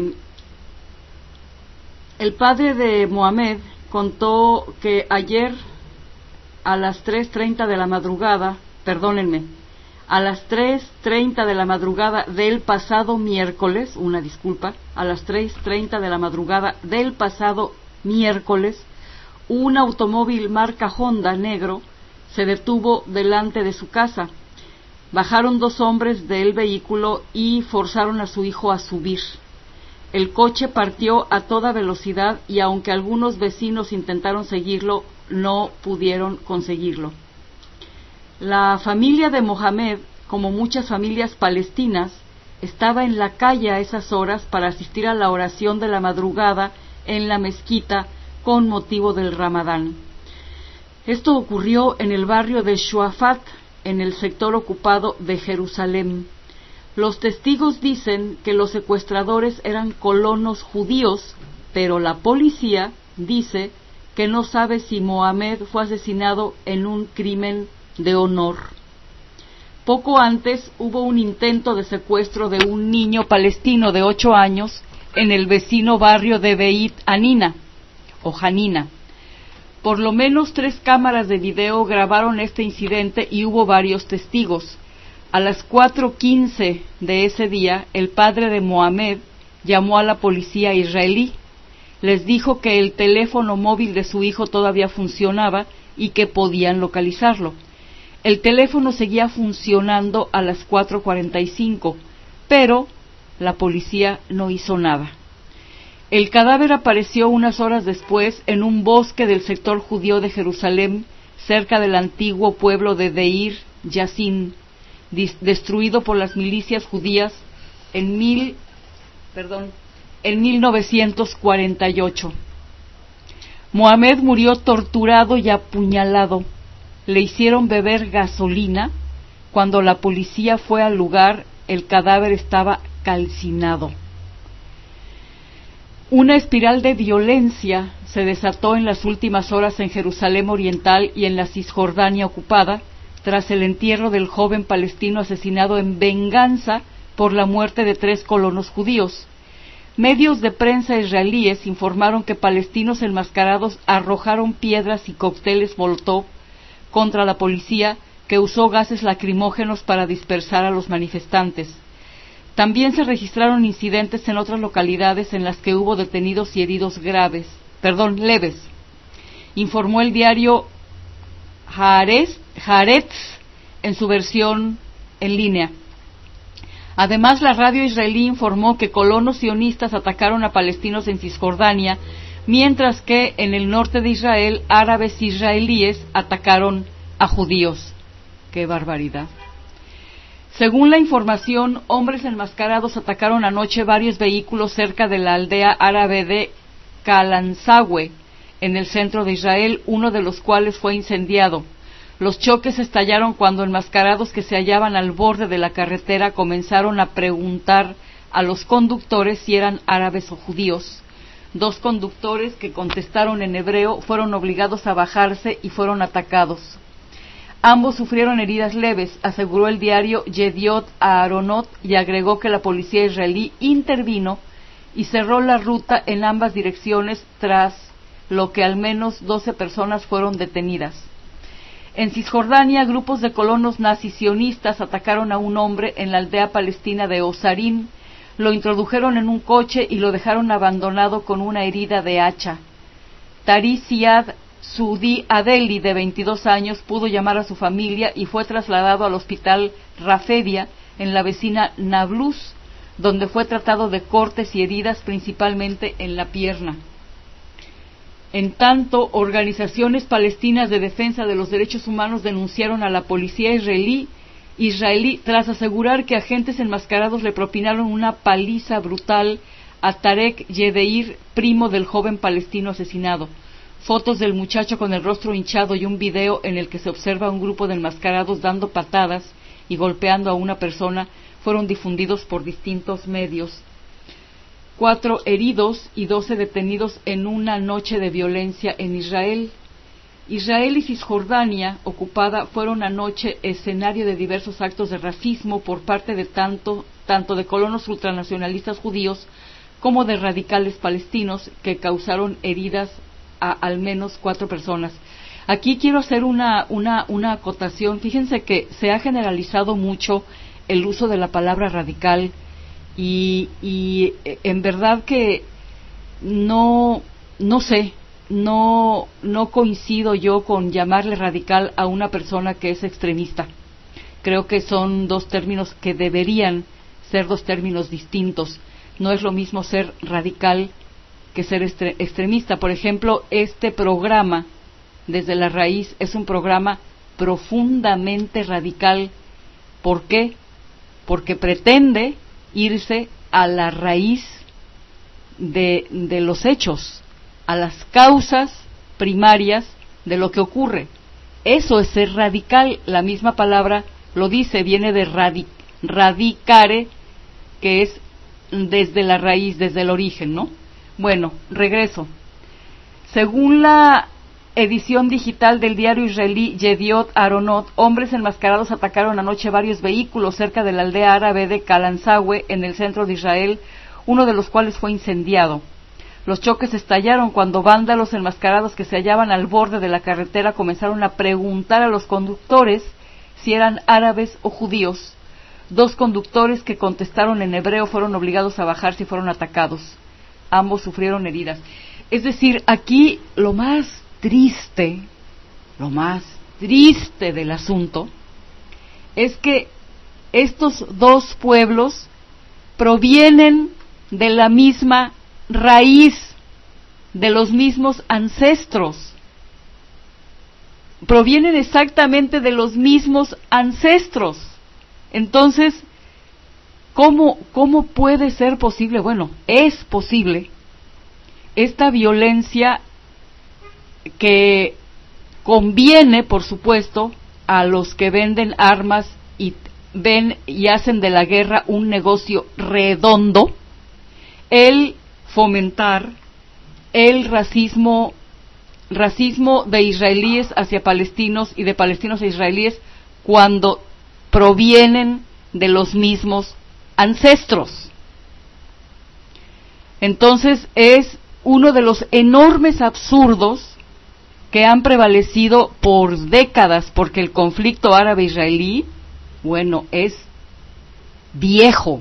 de Mohamed contó que ayer a las 3:30 de la madrugada, a las 3:30 de la madrugada del pasado miércoles, a las 3:30 de la madrugada del pasado miércoles, un automóvil marca Honda negro se detuvo delante de su casa. Bajaron 2 hombres del vehículo y forzaron a su hijo a subir. El coche partió a toda velocidad y aunque algunos vecinos intentaron seguirlo, no pudieron conseguirlo. La familia de Mohamed, como muchas familias palestinas, estaba en la calle a esas horas para asistir a la oración de la madrugada en la mezquita con motivo del Ramadán. Esto ocurrió en el barrio de Shuafat, en el sector ocupado de Jerusalén. Los testigos dicen que los secuestradores eran colonos judíos, pero la policía dice que no sabe si Mohamed fue asesinado en un crimen de honor. Poco antes hubo un intento de secuestro de un niño palestino de 8 años en el vecino barrio de Beit Hanina, o Janina. Por lo menos 3 cámaras de video grabaron este incidente y hubo varios testigos. A las 4:15 de ese día, el padre de Mohamed llamó a la policía israelí. Les dijo que el teléfono móvil de su hijo todavía funcionaba y que podían localizarlo. El teléfono seguía funcionando a las 4:45, pero la policía no hizo nada. El cadáver apareció unas horas después en un bosque del sector judío de Jerusalén, cerca del antiguo pueblo de Deir Yassin, destruido por las milicias judías en 1948. Mohamed murió torturado y apuñalado. Le hicieron beber gasolina. Cuando la policía fue al lugar, el cadáver estaba calcinado. Una espiral de violencia se desató en las últimas horas en Jerusalén Oriental y en la Cisjordania ocupada, tras el entierro del joven palestino asesinado en venganza por la muerte de 3 colonos judíos. Medios de prensa israelíes informaron que palestinos enmascarados arrojaron piedras y cócteles Molotov contra la policía, que usó gases lacrimógenos para dispersar a los manifestantes. También se registraron incidentes en otras localidades en las que hubo detenidos y heridos leves. Informó el diario Haaretz en su versión en línea. Además, la radio israelí informó que colonos sionistas atacaron a palestinos en Cisjordania, mientras que en el norte de Israel, árabes israelíes atacaron a judíos. ¡Qué barbaridad! Según la información, hombres enmascarados atacaron anoche varios vehículos cerca de la aldea árabe de Kalansawe, en el centro de Israel, uno de los cuales fue incendiado. Los choques estallaron cuando enmascarados que se hallaban al borde de la carretera comenzaron a preguntar a los conductores si eran árabes o judíos. 2 conductores que contestaron en hebreo fueron obligados a bajarse y fueron atacados. Ambos sufrieron heridas leves, aseguró el diario Yediot Aharonot, y agregó que la policía israelí intervino y cerró la ruta en ambas direcciones, tras lo que al menos 12 personas fueron detenidas. En Cisjordania, grupos de colonos nazi-sionistas atacaron a un hombre en la aldea palestina de Osarim, lo introdujeron en un coche y lo dejaron abandonado con una herida de hacha. Tari Siad Sudi Adeli, de 22 años, pudo llamar a su familia y fue trasladado al hospital Rafedia, en la vecina Nablus, donde fue tratado de cortes y heridas principalmente en la pierna. En tanto, organizaciones palestinas de defensa de los derechos humanos denunciaron a la policía israelí tras asegurar que agentes enmascarados le propinaron una paliza brutal a Tarek Yedeir, primo del joven palestino asesinado. Fotos del muchacho con el rostro hinchado y un video en el que se observa a un grupo de enmascarados dando patadas y golpeando a una persona fueron difundidos por distintos medios. 4 heridos y 12 detenidos en una noche de violencia en Israel. Israel y Cisjordania ocupada fueron anoche escenario de diversos actos de racismo por parte de tanto de colonos ultranacionalistas judíos como de radicales palestinos, que causaron heridas a al menos 4 personas. Aquí quiero hacer una acotación. Fíjense que se ha generalizado mucho el uso de la palabra radical y en verdad que no coincido yo con llamarle radical a una persona que es extremista. Creo que son 2 términos que deberían ser 2 términos distintos. No es lo mismo ser radical que ser extremista. Por ejemplo, este programa, Desde la Raíz, es un programa profundamente radical. ¿Por qué? Porque pretende irse a la raíz de los hechos, a las causas primarias de lo que ocurre. Eso es ser radical. La misma palabra lo dice, viene de radicare, que es desde la raíz, desde el origen, ¿no? Bueno, regreso. Según la edición digital del diario israelí Yediot Aharonot, hombres enmascarados atacaron anoche varios vehículos cerca de la aldea árabe de Kalansawe, en el centro de Israel, uno de los cuales fue incendiado. Los choques estallaron cuando vándalos enmascarados que se hallaban al borde de la carretera comenzaron a preguntar a los conductores si eran árabes o judíos. 2 conductores que contestaron en hebreo fueron obligados a bajarse y fueron atacados. Ambos sufrieron heridas. Es decir, aquí lo más triste del asunto es que estos 2 pueblos provienen de la misma raíz, de los mismos ancestros. Provienen exactamente de los mismos ancestros. Entonces, ¿cómo puede ser posible? Bueno, es posible esta violencia que conviene, por supuesto, a los que venden armas y ven y hacen de la guerra un negocio redondo, el fomentar el racismo de israelíes hacia palestinos y de palestinos a israelíes cuando provienen de los mismos ancestros. Entonces es uno de los enormes absurdos que han prevalecido por décadas, porque el conflicto árabe-israelí, bueno, es viejo.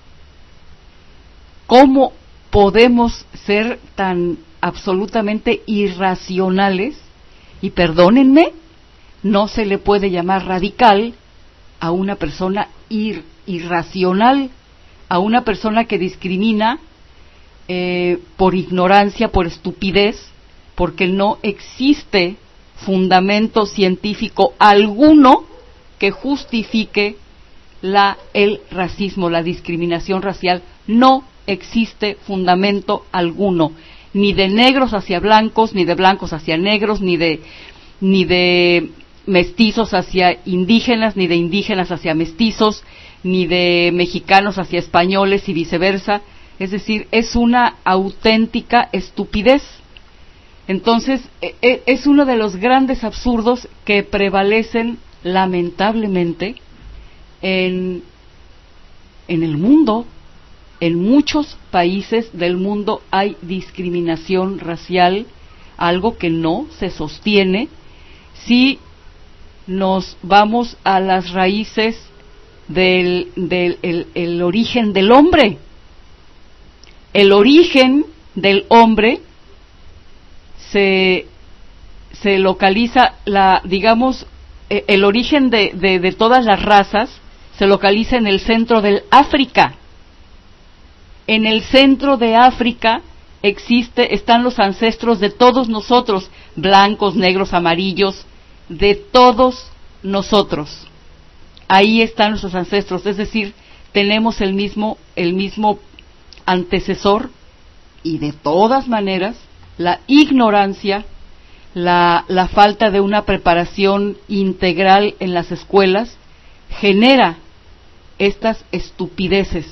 ¿Cómo podemos ser tan absolutamente irracionales? Y perdónenme, no se le puede llamar radical a una persona irracional, a una persona que discrimina por ignorancia, por estupidez, porque no existe fundamento científico alguno que justifique el racismo, la discriminación racial. No existe fundamento alguno, ni de negros hacia blancos, ni de blancos hacia negros, ni de mestizos hacia indígenas, ni de indígenas hacia mestizos, ni de mexicanos hacia españoles y viceversa. Es decir, es una auténtica estupidez. Entonces, es uno de los grandes absurdos que prevalecen lamentablemente en el mundo. En muchos países del mundo hay discriminación racial, algo que no se sostiene si nos vamos a las raíces del el origen del hombre. El origen del hombre se localiza, el origen de todas las razas se localiza en el centro del África. En el centro de África están los ancestros de todos nosotros, blancos, negros, amarillos, de todos nosotros. Ahí están nuestros ancestros, es decir, tenemos el mismo antecesor, y de todas maneras la ignorancia, la falta de una preparación integral en las escuelas genera estas estupideces,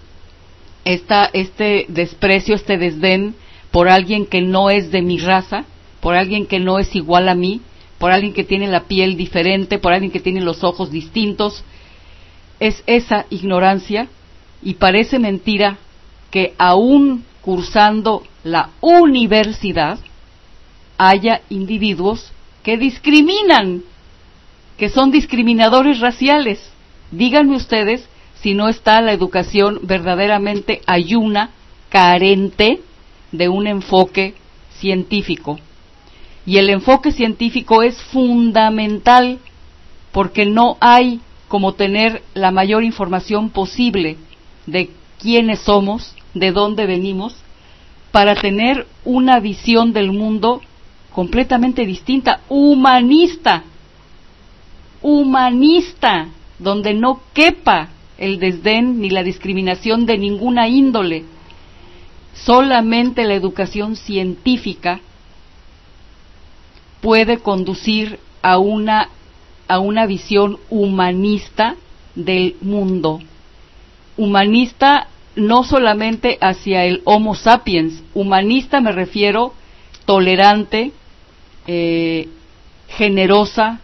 este desprecio, este desdén por alguien que no es de mi raza, por alguien que no es igual a mí, por alguien que tiene la piel diferente, por alguien que tiene los ojos distintos. Es esa ignorancia, y parece mentira que aún cursando la universidad haya individuos que discriminan, que son discriminadores raciales. Díganme ustedes si no está la educación verdaderamente ayuna, carente de un enfoque científico. Y el enfoque científico es fundamental, porque no hay como tener la mayor información posible de quiénes somos, de dónde venimos, para tener una visión del mundo completamente distinta, humanista, donde no quepa el desdén ni la discriminación de ninguna índole. Solamente la educación científica puede conducir a una visión humanista del mundo. Humanista no solamente hacia el Homo sapiens, humanista me refiero tolerante, generosa,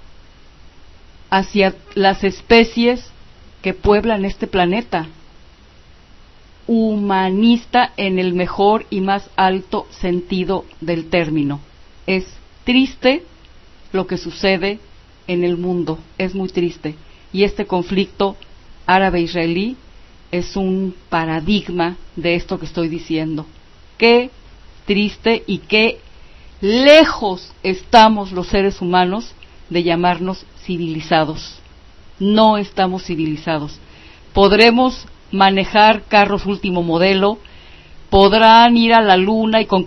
hacia las especies que pueblan este planeta. humanista en el mejor y más alto sentido del término. Es triste lo que sucede en el mundo, es muy triste. Y este conflicto árabe-israelí es un paradigma de esto que estoy diciendo. Qué triste y qué lejos estamos los seres humanos de llamarnos civilizados. No estamos civilizados. Podremos manejar carros último modelo, podrán ir a la luna y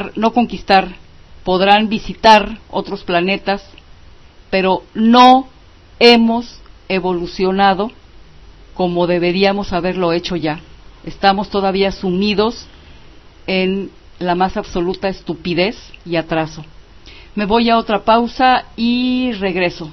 podrán visitar otros planetas, pero no hemos evolucionado como deberíamos haberlo hecho ya. Estamos todavía sumidos en la más absoluta estupidez y atraso. Me voy a otra pausa y regreso.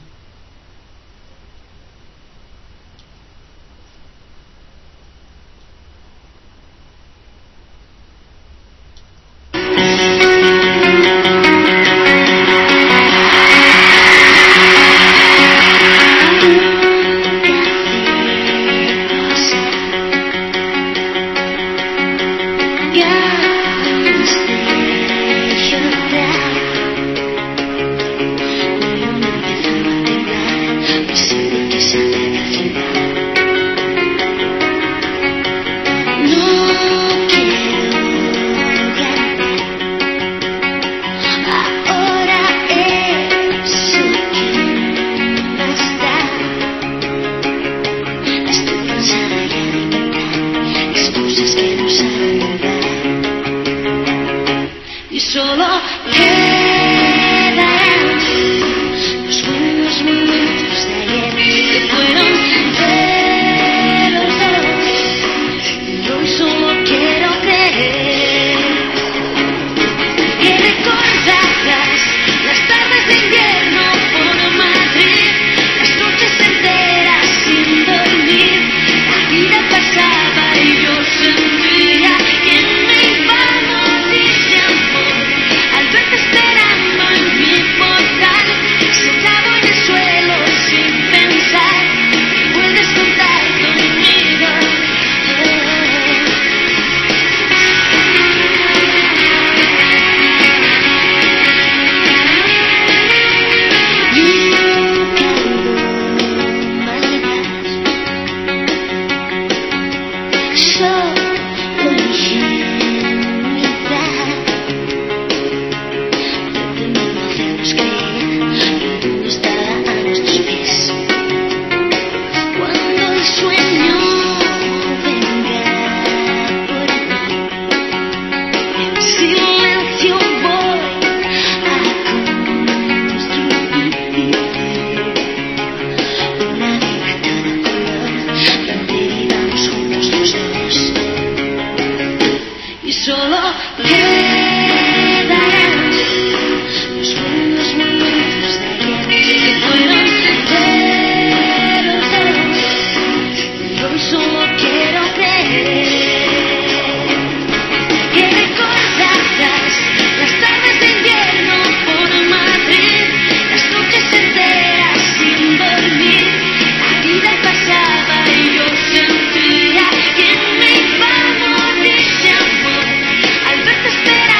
Al verte esperar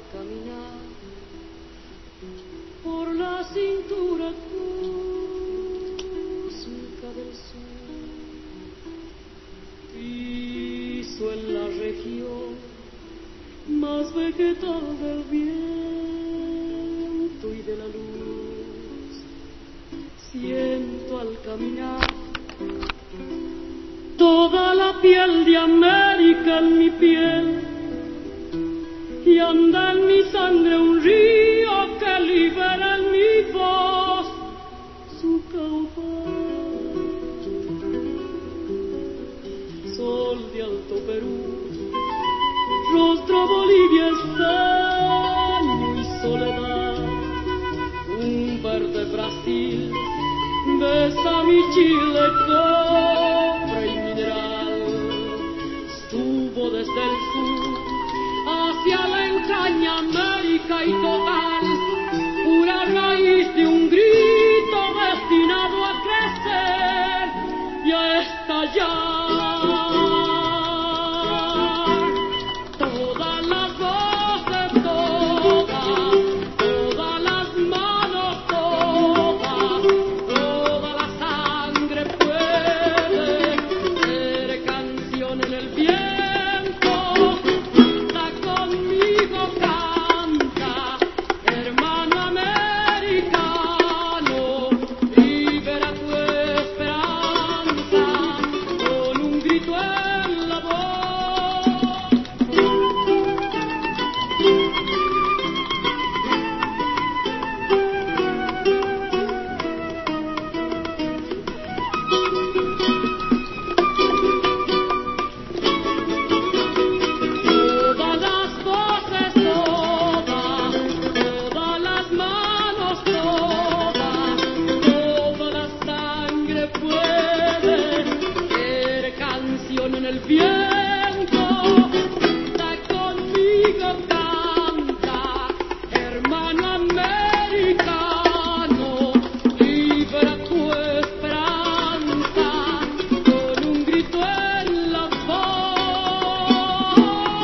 caminar por la cintura cósmica del sol, piso en la región más vegetal del viento y de la luz. Siento al caminar toda la piel de América en mi piel, y anda en mi sangre un río que libera en mi voz su caudal. Sol de Alto Perú, rostro Bolivia, estaño y soledad, un verde Brasil besa mi Chile, cobre y mineral. Estuvo desde el sur hacia la entraña América y total, pura raíz de un grito destinado a crecer y a estallar. Todas las voces, todas las manos, toda la sangre puede ser canción en el viento. Canta conmigo, canta, hermano americano, libera tu esperanza con un grito en la voz. Todas las voces, todas las manos, toda la sangre puede ser canción en el viento. Canta conmigo, canta, hermano americano, libera tu esperanza con un grito en la voz.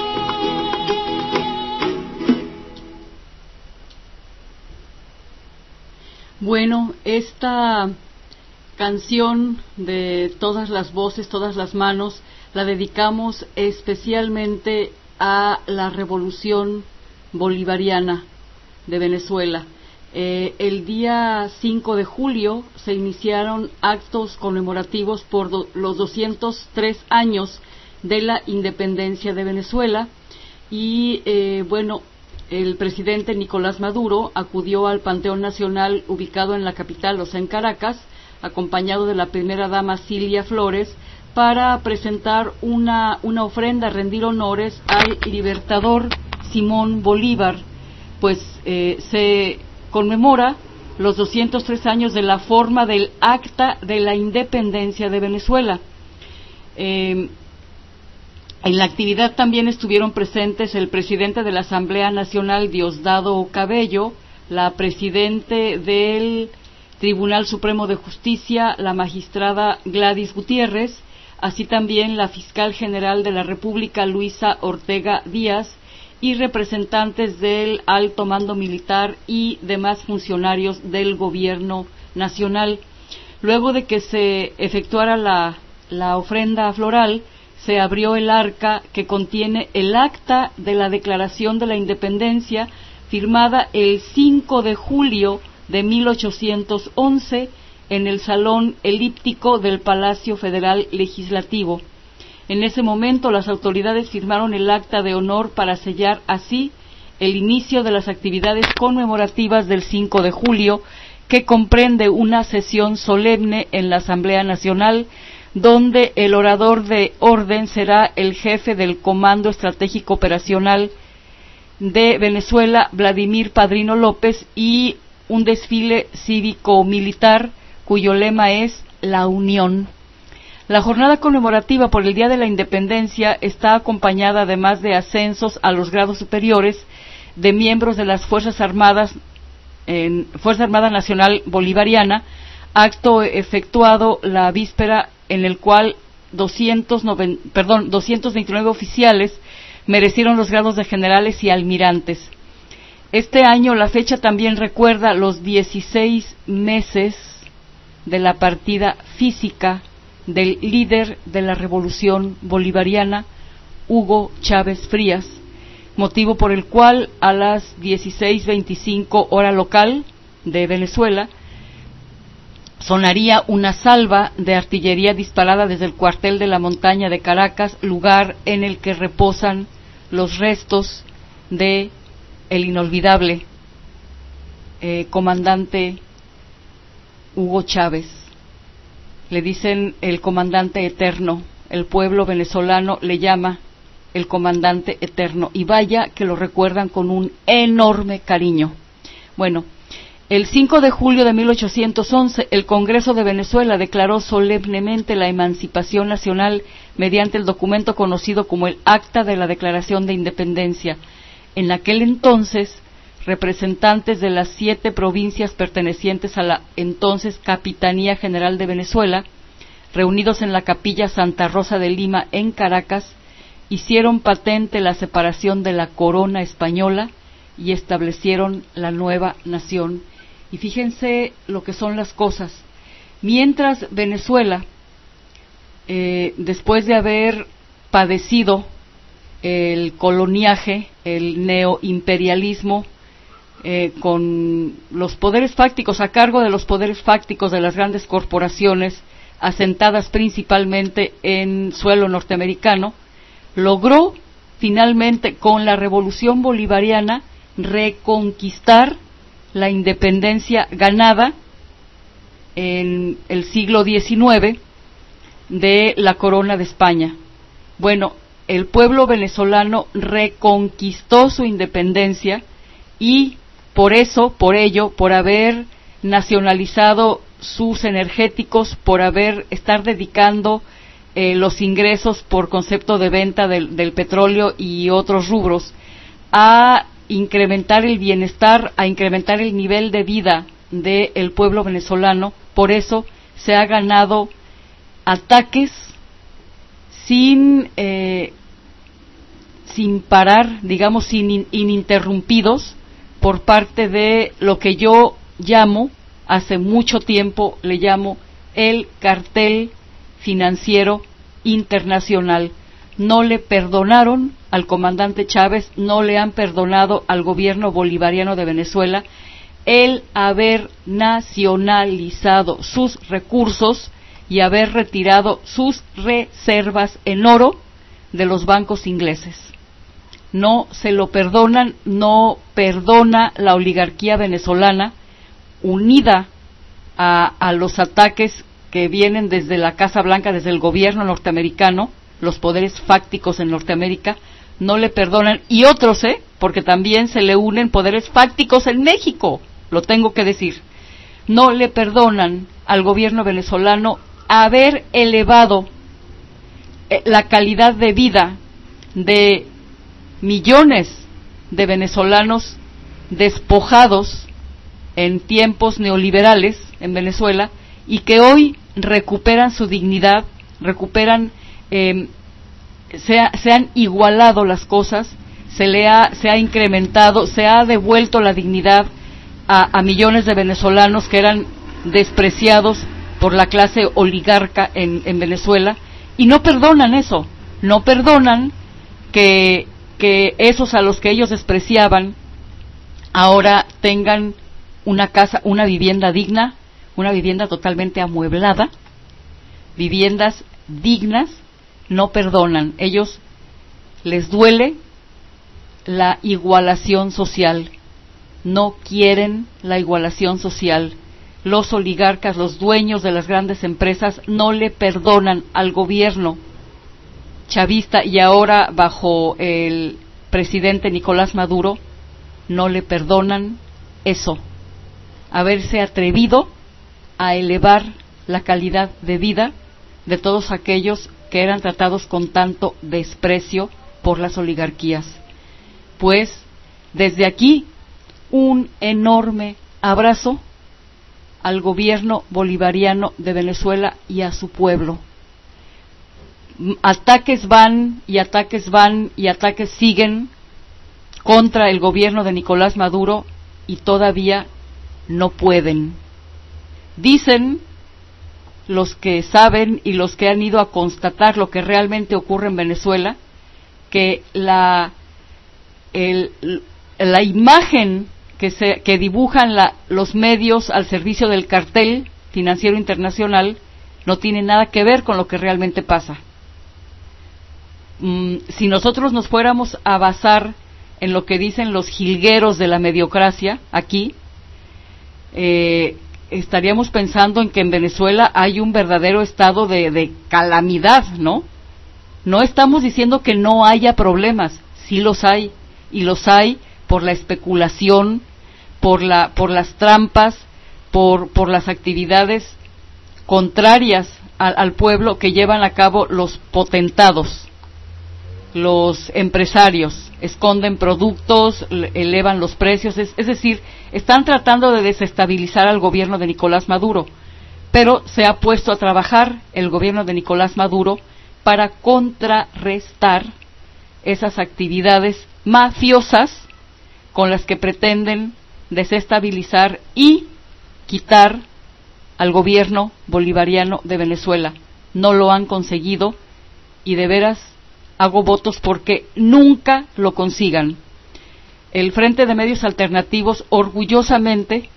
Bueno, esta canción de Todas las voces, todas las manos, la dedicamos especialmente a la revolución bolivariana de Venezuela. El día 5 de julio se iniciaron actos conmemorativos por los 203 años de la independencia de Venezuela y bueno, el presidente Nicolás Maduro acudió al Panteón Nacional ubicado en la capital, o sea, en Caracas, acompañado de la primera dama Cilia Flores, para presentar una ofrenda, rendir honores al libertador Simón Bolívar. Pues se conmemora los 203 años de la forma del Acta de la Independencia de Venezuela. En la actividad también estuvieron presentes el presidente de la Asamblea Nacional, Diosdado Cabello, la presidente del Tribunal Supremo de Justicia, la magistrada Gladys Gutiérrez, así también la fiscal general de la República, Luisa Ortega Díaz, y representantes del alto mando militar y demás funcionarios del gobierno nacional. Luego de que se efectuara la ofrenda floral, se abrió el arca que contiene el acta de la Declaración de la Independencia, firmada el 5 de julio de 1811 en el Salón Elíptico del Palacio Federal Legislativo. En ese momento las autoridades firmaron el acta de honor para sellar así el inicio de las actividades conmemorativas del 5 de julio, que comprende una sesión solemne en la Asamblea Nacional, donde el orador de orden será el jefe del Comando Estratégico Operacional de Venezuela, Vladimir Padrino López, y un desfile cívico-militar cuyo lema es La Unión. La jornada conmemorativa por el Día de la Independencia está acompañada, además de ascensos a los grados superiores, de miembros de las Fuerzas Armadas, Fuerza Armada Nacional Bolivariana, acto efectuado la víspera en el cual 229 oficiales merecieron los grados de generales y almirantes. Este año la fecha también recuerda los 16 meses de la partida física del líder de la revolución bolivariana, Hugo Chávez Frías, motivo por el cual a las 16:25 hora local de Venezuela sonaría una salva de artillería disparada desde el cuartel de la montaña de Caracas, lugar en el que reposan los restos de el inolvidable comandante Hugo Chávez. Le dicen el comandante eterno, el pueblo venezolano le llama el comandante eterno, y vaya que lo recuerdan con un enorme cariño. Bueno, el 5 de julio de 1811, el Congreso de Venezuela declaró solemnemente la emancipación nacional mediante el documento conocido como el Acta de la Declaración de Independencia. En aquel entonces, representantes de las 7 provincias pertenecientes a la entonces Capitanía General de Venezuela, reunidos en la Capilla Santa Rosa de Lima en Caracas, hicieron patente la separación de la corona española y establecieron la nueva nación. Y fíjense lo que son las cosas. Mientras Venezuela, después de haber padecido el coloniaje, el neoimperialismo, con los poderes fácticos, a cargo de los poderes fácticos de las grandes corporaciones, asentadas principalmente en suelo norteamericano, logró finalmente con la revolución bolivariana reconquistar la independencia ganada en el siglo XIX de la corona de España. Bueno, el pueblo venezolano reconquistó su independencia y por haber nacionalizado sus energéticos, por estar dedicando los ingresos por concepto de venta del petróleo y otros rubros a incrementar el bienestar, a incrementar el nivel de vida del pueblo venezolano. Por eso se ha ganado ataques sin parar, digamos, sin ininterrumpidos, por parte de lo que yo llamo, hace mucho tiempo le llamo el cartel financiero internacional. No le perdonaron al comandante Chávez, no le han perdonado al gobierno bolivariano de Venezuela el haber nacionalizado sus recursos y haber retirado sus reservas en oro de los bancos ingleses. No se lo perdonan, no perdona la oligarquía venezolana, unida a los ataques que vienen desde la Casa Blanca, desde el gobierno norteamericano, los poderes fácticos en Norteamérica, no le perdonan, y otros, porque también se le unen poderes fácticos en México, lo tengo que decir, no le perdonan al gobierno venezolano haber elevado la calidad de vida de millones de venezolanos despojados en tiempos neoliberales en Venezuela, y que hoy recuperan su dignidad, se han igualado las cosas, se ha incrementado, se ha devuelto la dignidad a millones de venezolanos que eran despreciados por la clase oligarca en Venezuela, y no perdonan eso, no perdonan que esos a los que ellos despreciaban ahora tengan una casa, una vivienda digna, una vivienda totalmente amueblada, viviendas dignas. No perdonan, ellos les duele la igualación social, no quieren la igualación social. Los oligarcas, los dueños de las grandes empresas, no le perdonan al gobierno chavista, y ahora bajo el presidente Nicolás Maduro, no le perdonan eso, haberse atrevido a elevar la calidad de vida de todos aquellos que eran tratados con tanto desprecio por las oligarquías. Pues desde aquí un enorme abrazo al gobierno bolivariano de Venezuela y a su pueblo. Ataques van y ataques siguen contra el gobierno de Nicolás Maduro y todavía no pueden. Dicen los que saben y los que han ido a constatar lo que realmente ocurre en Venezuela, que la imagen que dibujan los medios al servicio del cartel financiero internacional no tiene nada que ver con lo que realmente pasa. Si nosotros nos fuéramos a basar en lo que dicen los jilgueros de la mediocracia aquí, estaríamos pensando en que en Venezuela hay un verdadero estado de calamidad, ¿no? No estamos diciendo que no haya problemas, sí los hay, y los hay por la especulación, por las trampas, por las actividades contrarias al pueblo que llevan a cabo los potentados, los empresarios. Esconden productos, elevan los precios, es decir, están tratando de desestabilizar al gobierno de Nicolás Maduro, pero se ha puesto a trabajar el gobierno de Nicolás Maduro para contrarrestar esas actividades mafiosas con las que pretenden desestabilizar y quitar al gobierno bolivariano de Venezuela. No lo han conseguido y de veras hago votos porque nunca lo consigan. El Frente de Medios Alternativos orgullosamente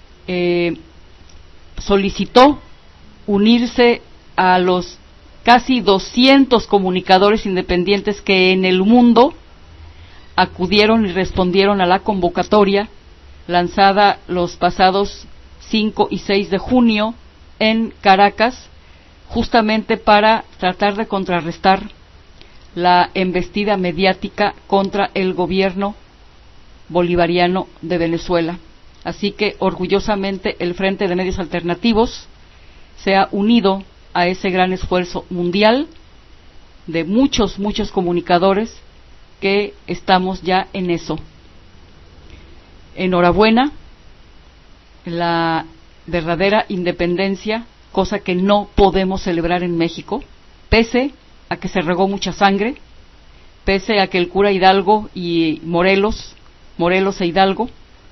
solicitó unirse a los casi 200 comunicadores independientes que en el mundo acudieron y respondieron a la convocatoria lanzada los pasados 5 y 6 de junio en Caracas, justamente para tratar de contrarrestar la embestida mediática contra el gobierno bolivariano de Venezuela. Así que orgullosamente el Frente de Medios Alternativos se ha unido a ese gran esfuerzo mundial de muchos comunicadores que estamos ya en eso. Enhorabuena, la verdadera independencia, cosa que no podemos celebrar en México, pese a que se regó mucha sangre, pese a que el cura Hidalgo y Morelos e Hidalgo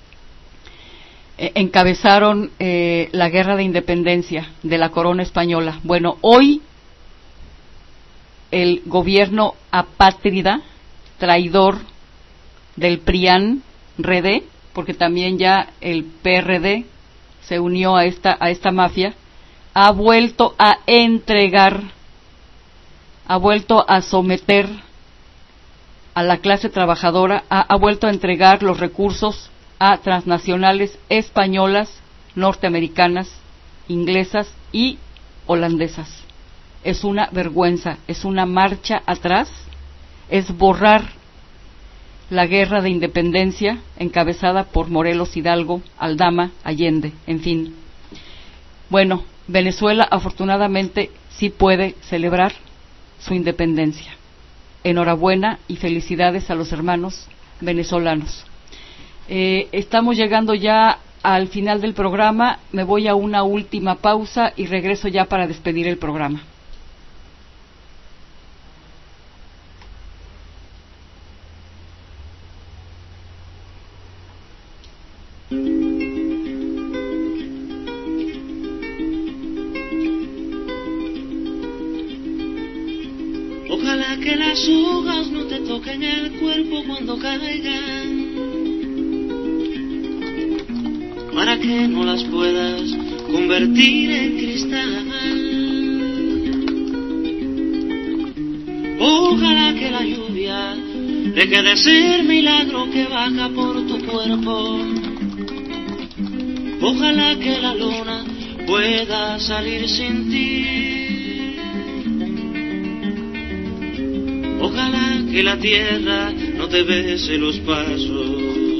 encabezaron la guerra de independencia de la corona española. Bueno, hoy el gobierno apátrida, traidor del PRIAN RD, porque también ya el PRD se unió a esta mafia, ha vuelto a entregar, ha vuelto a someter a la clase trabajadora, ha vuelto a entregar los recursos a transnacionales españolas, norteamericanas, inglesas y holandesas. Es una vergüenza, es una marcha atrás, es borrar la guerra de independencia encabezada por Morelos, Hidalgo, Aldama, Allende, en fin. Bueno, Venezuela afortunadamente sí puede celebrar su independencia. Enhorabuena y felicidades a los hermanos venezolanos. Estamos llegando ya al final del programa. Me voy a una última pausa y regreso ya para despedir el programa. Ojalá que las hojas no te toquen el cuerpo cuando caigan, para que no las puedas convertir en cristal. Ojalá que la lluvia deje de ser milagro que baja por tu cuerpo. Ojalá que la luna pueda salir sin ti. Ojalá que la tierra no te bese los pasos.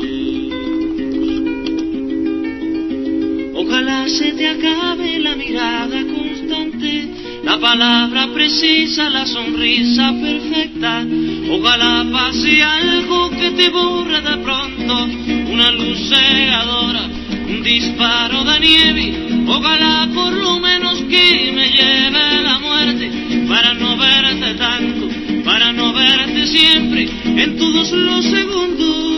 Ojalá se te acabe la mirada constante, la palabra precisa, la sonrisa perfecta. Ojalá pase algo que te borre de pronto, una luz cegadora, un disparo de nieve. Ojalá por lo menos que me lleve la muerte, para no verte tanto, para no verte siempre, en todos los segundos.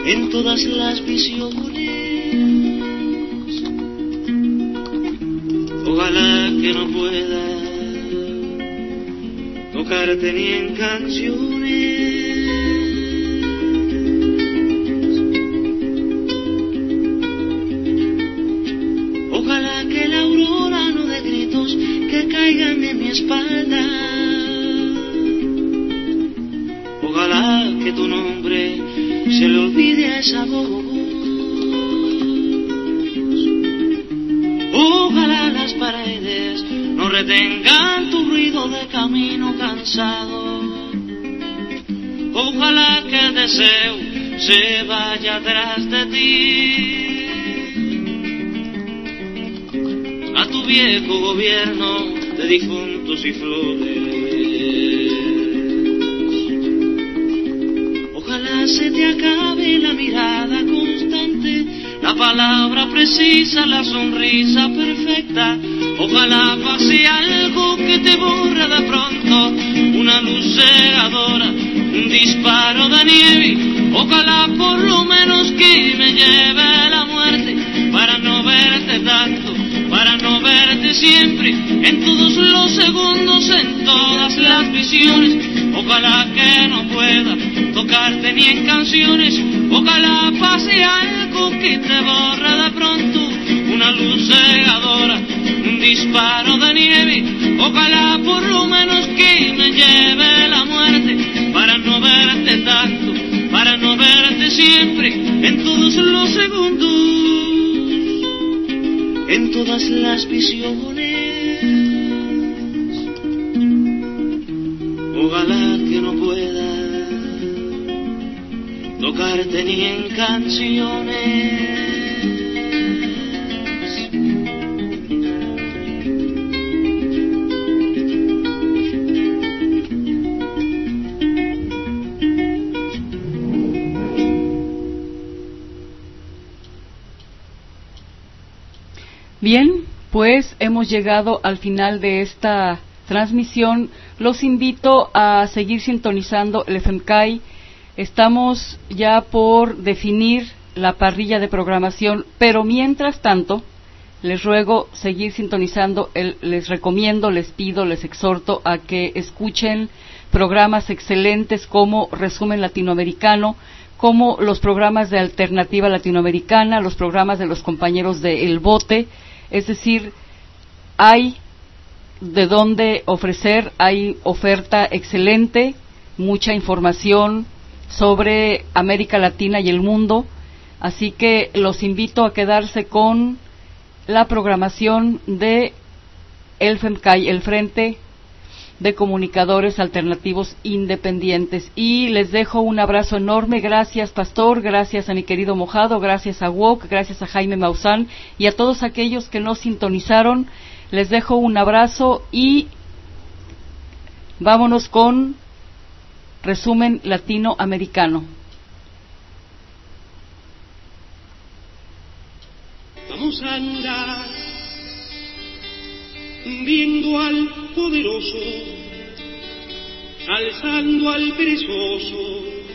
en todas las visiones. Ojalá que no pueda tocarte ni en canciones. Ojalá que la aurora no dé gritos que caigan en mi espalda. Ojalá que tu nombre se le olvide a esa voz. Ojalá las paredes no retengan tu ruido de camino cansado. Ojalá que el deseo se vaya atrás de ti. A tu viejo gobierno de difuntos y flores. Ojalá se te acabe la mirada constante, la palabra precisa, la sonrisa perfecta. Ojalá pase algo que te borra de pronto, una luz cegadora, un disparo de nieve. Ojalá por lo menos que me lleve la muerte para no verte tanto, para no verte siempre, en todos los segundos, en todas las visiones. Ojalá que no pueda tocarte ni en canciones. Ojalá pase algo que te borra de pronto, una luz cegadora, un disparo de nieve. Ojalá por lo menos que me lleve la muerte para no verte tanto, para no verte siempre, en todos los segundos, en todas las visiones. Ojalá que no pueda tocarte ni en canciones. Bien, pues hemos llegado al final de esta transmisión. Los invito a seguir sintonizando el FMCAI. Estamos ya por definir la parrilla de programación, pero mientras tanto, les ruego seguir sintonizando, les recomiendo, les pido, les exhorto a que escuchen programas excelentes como Resumen Latinoamericano, como los programas de Alternativa Latinoamericana, los programas de los compañeros de El Bote. Es decir, hay de dónde ofrecer, hay oferta excelente, mucha información sobre América Latina y el mundo, así que los invito a quedarse con la programación de el FMCAI, el Frente de Comunicadores Alternativos Independientes, y les dejo un abrazo enorme. Gracias, Pastor, gracias a mi querido Mojado, gracias a Wok, gracias a Jaime Maussan y a todos aquellos que nos sintonizaron. Les dejo un abrazo y vámonos con Resumen Latinoamericano. Vamos a andar viendo al poderoso, alzando al perezoso,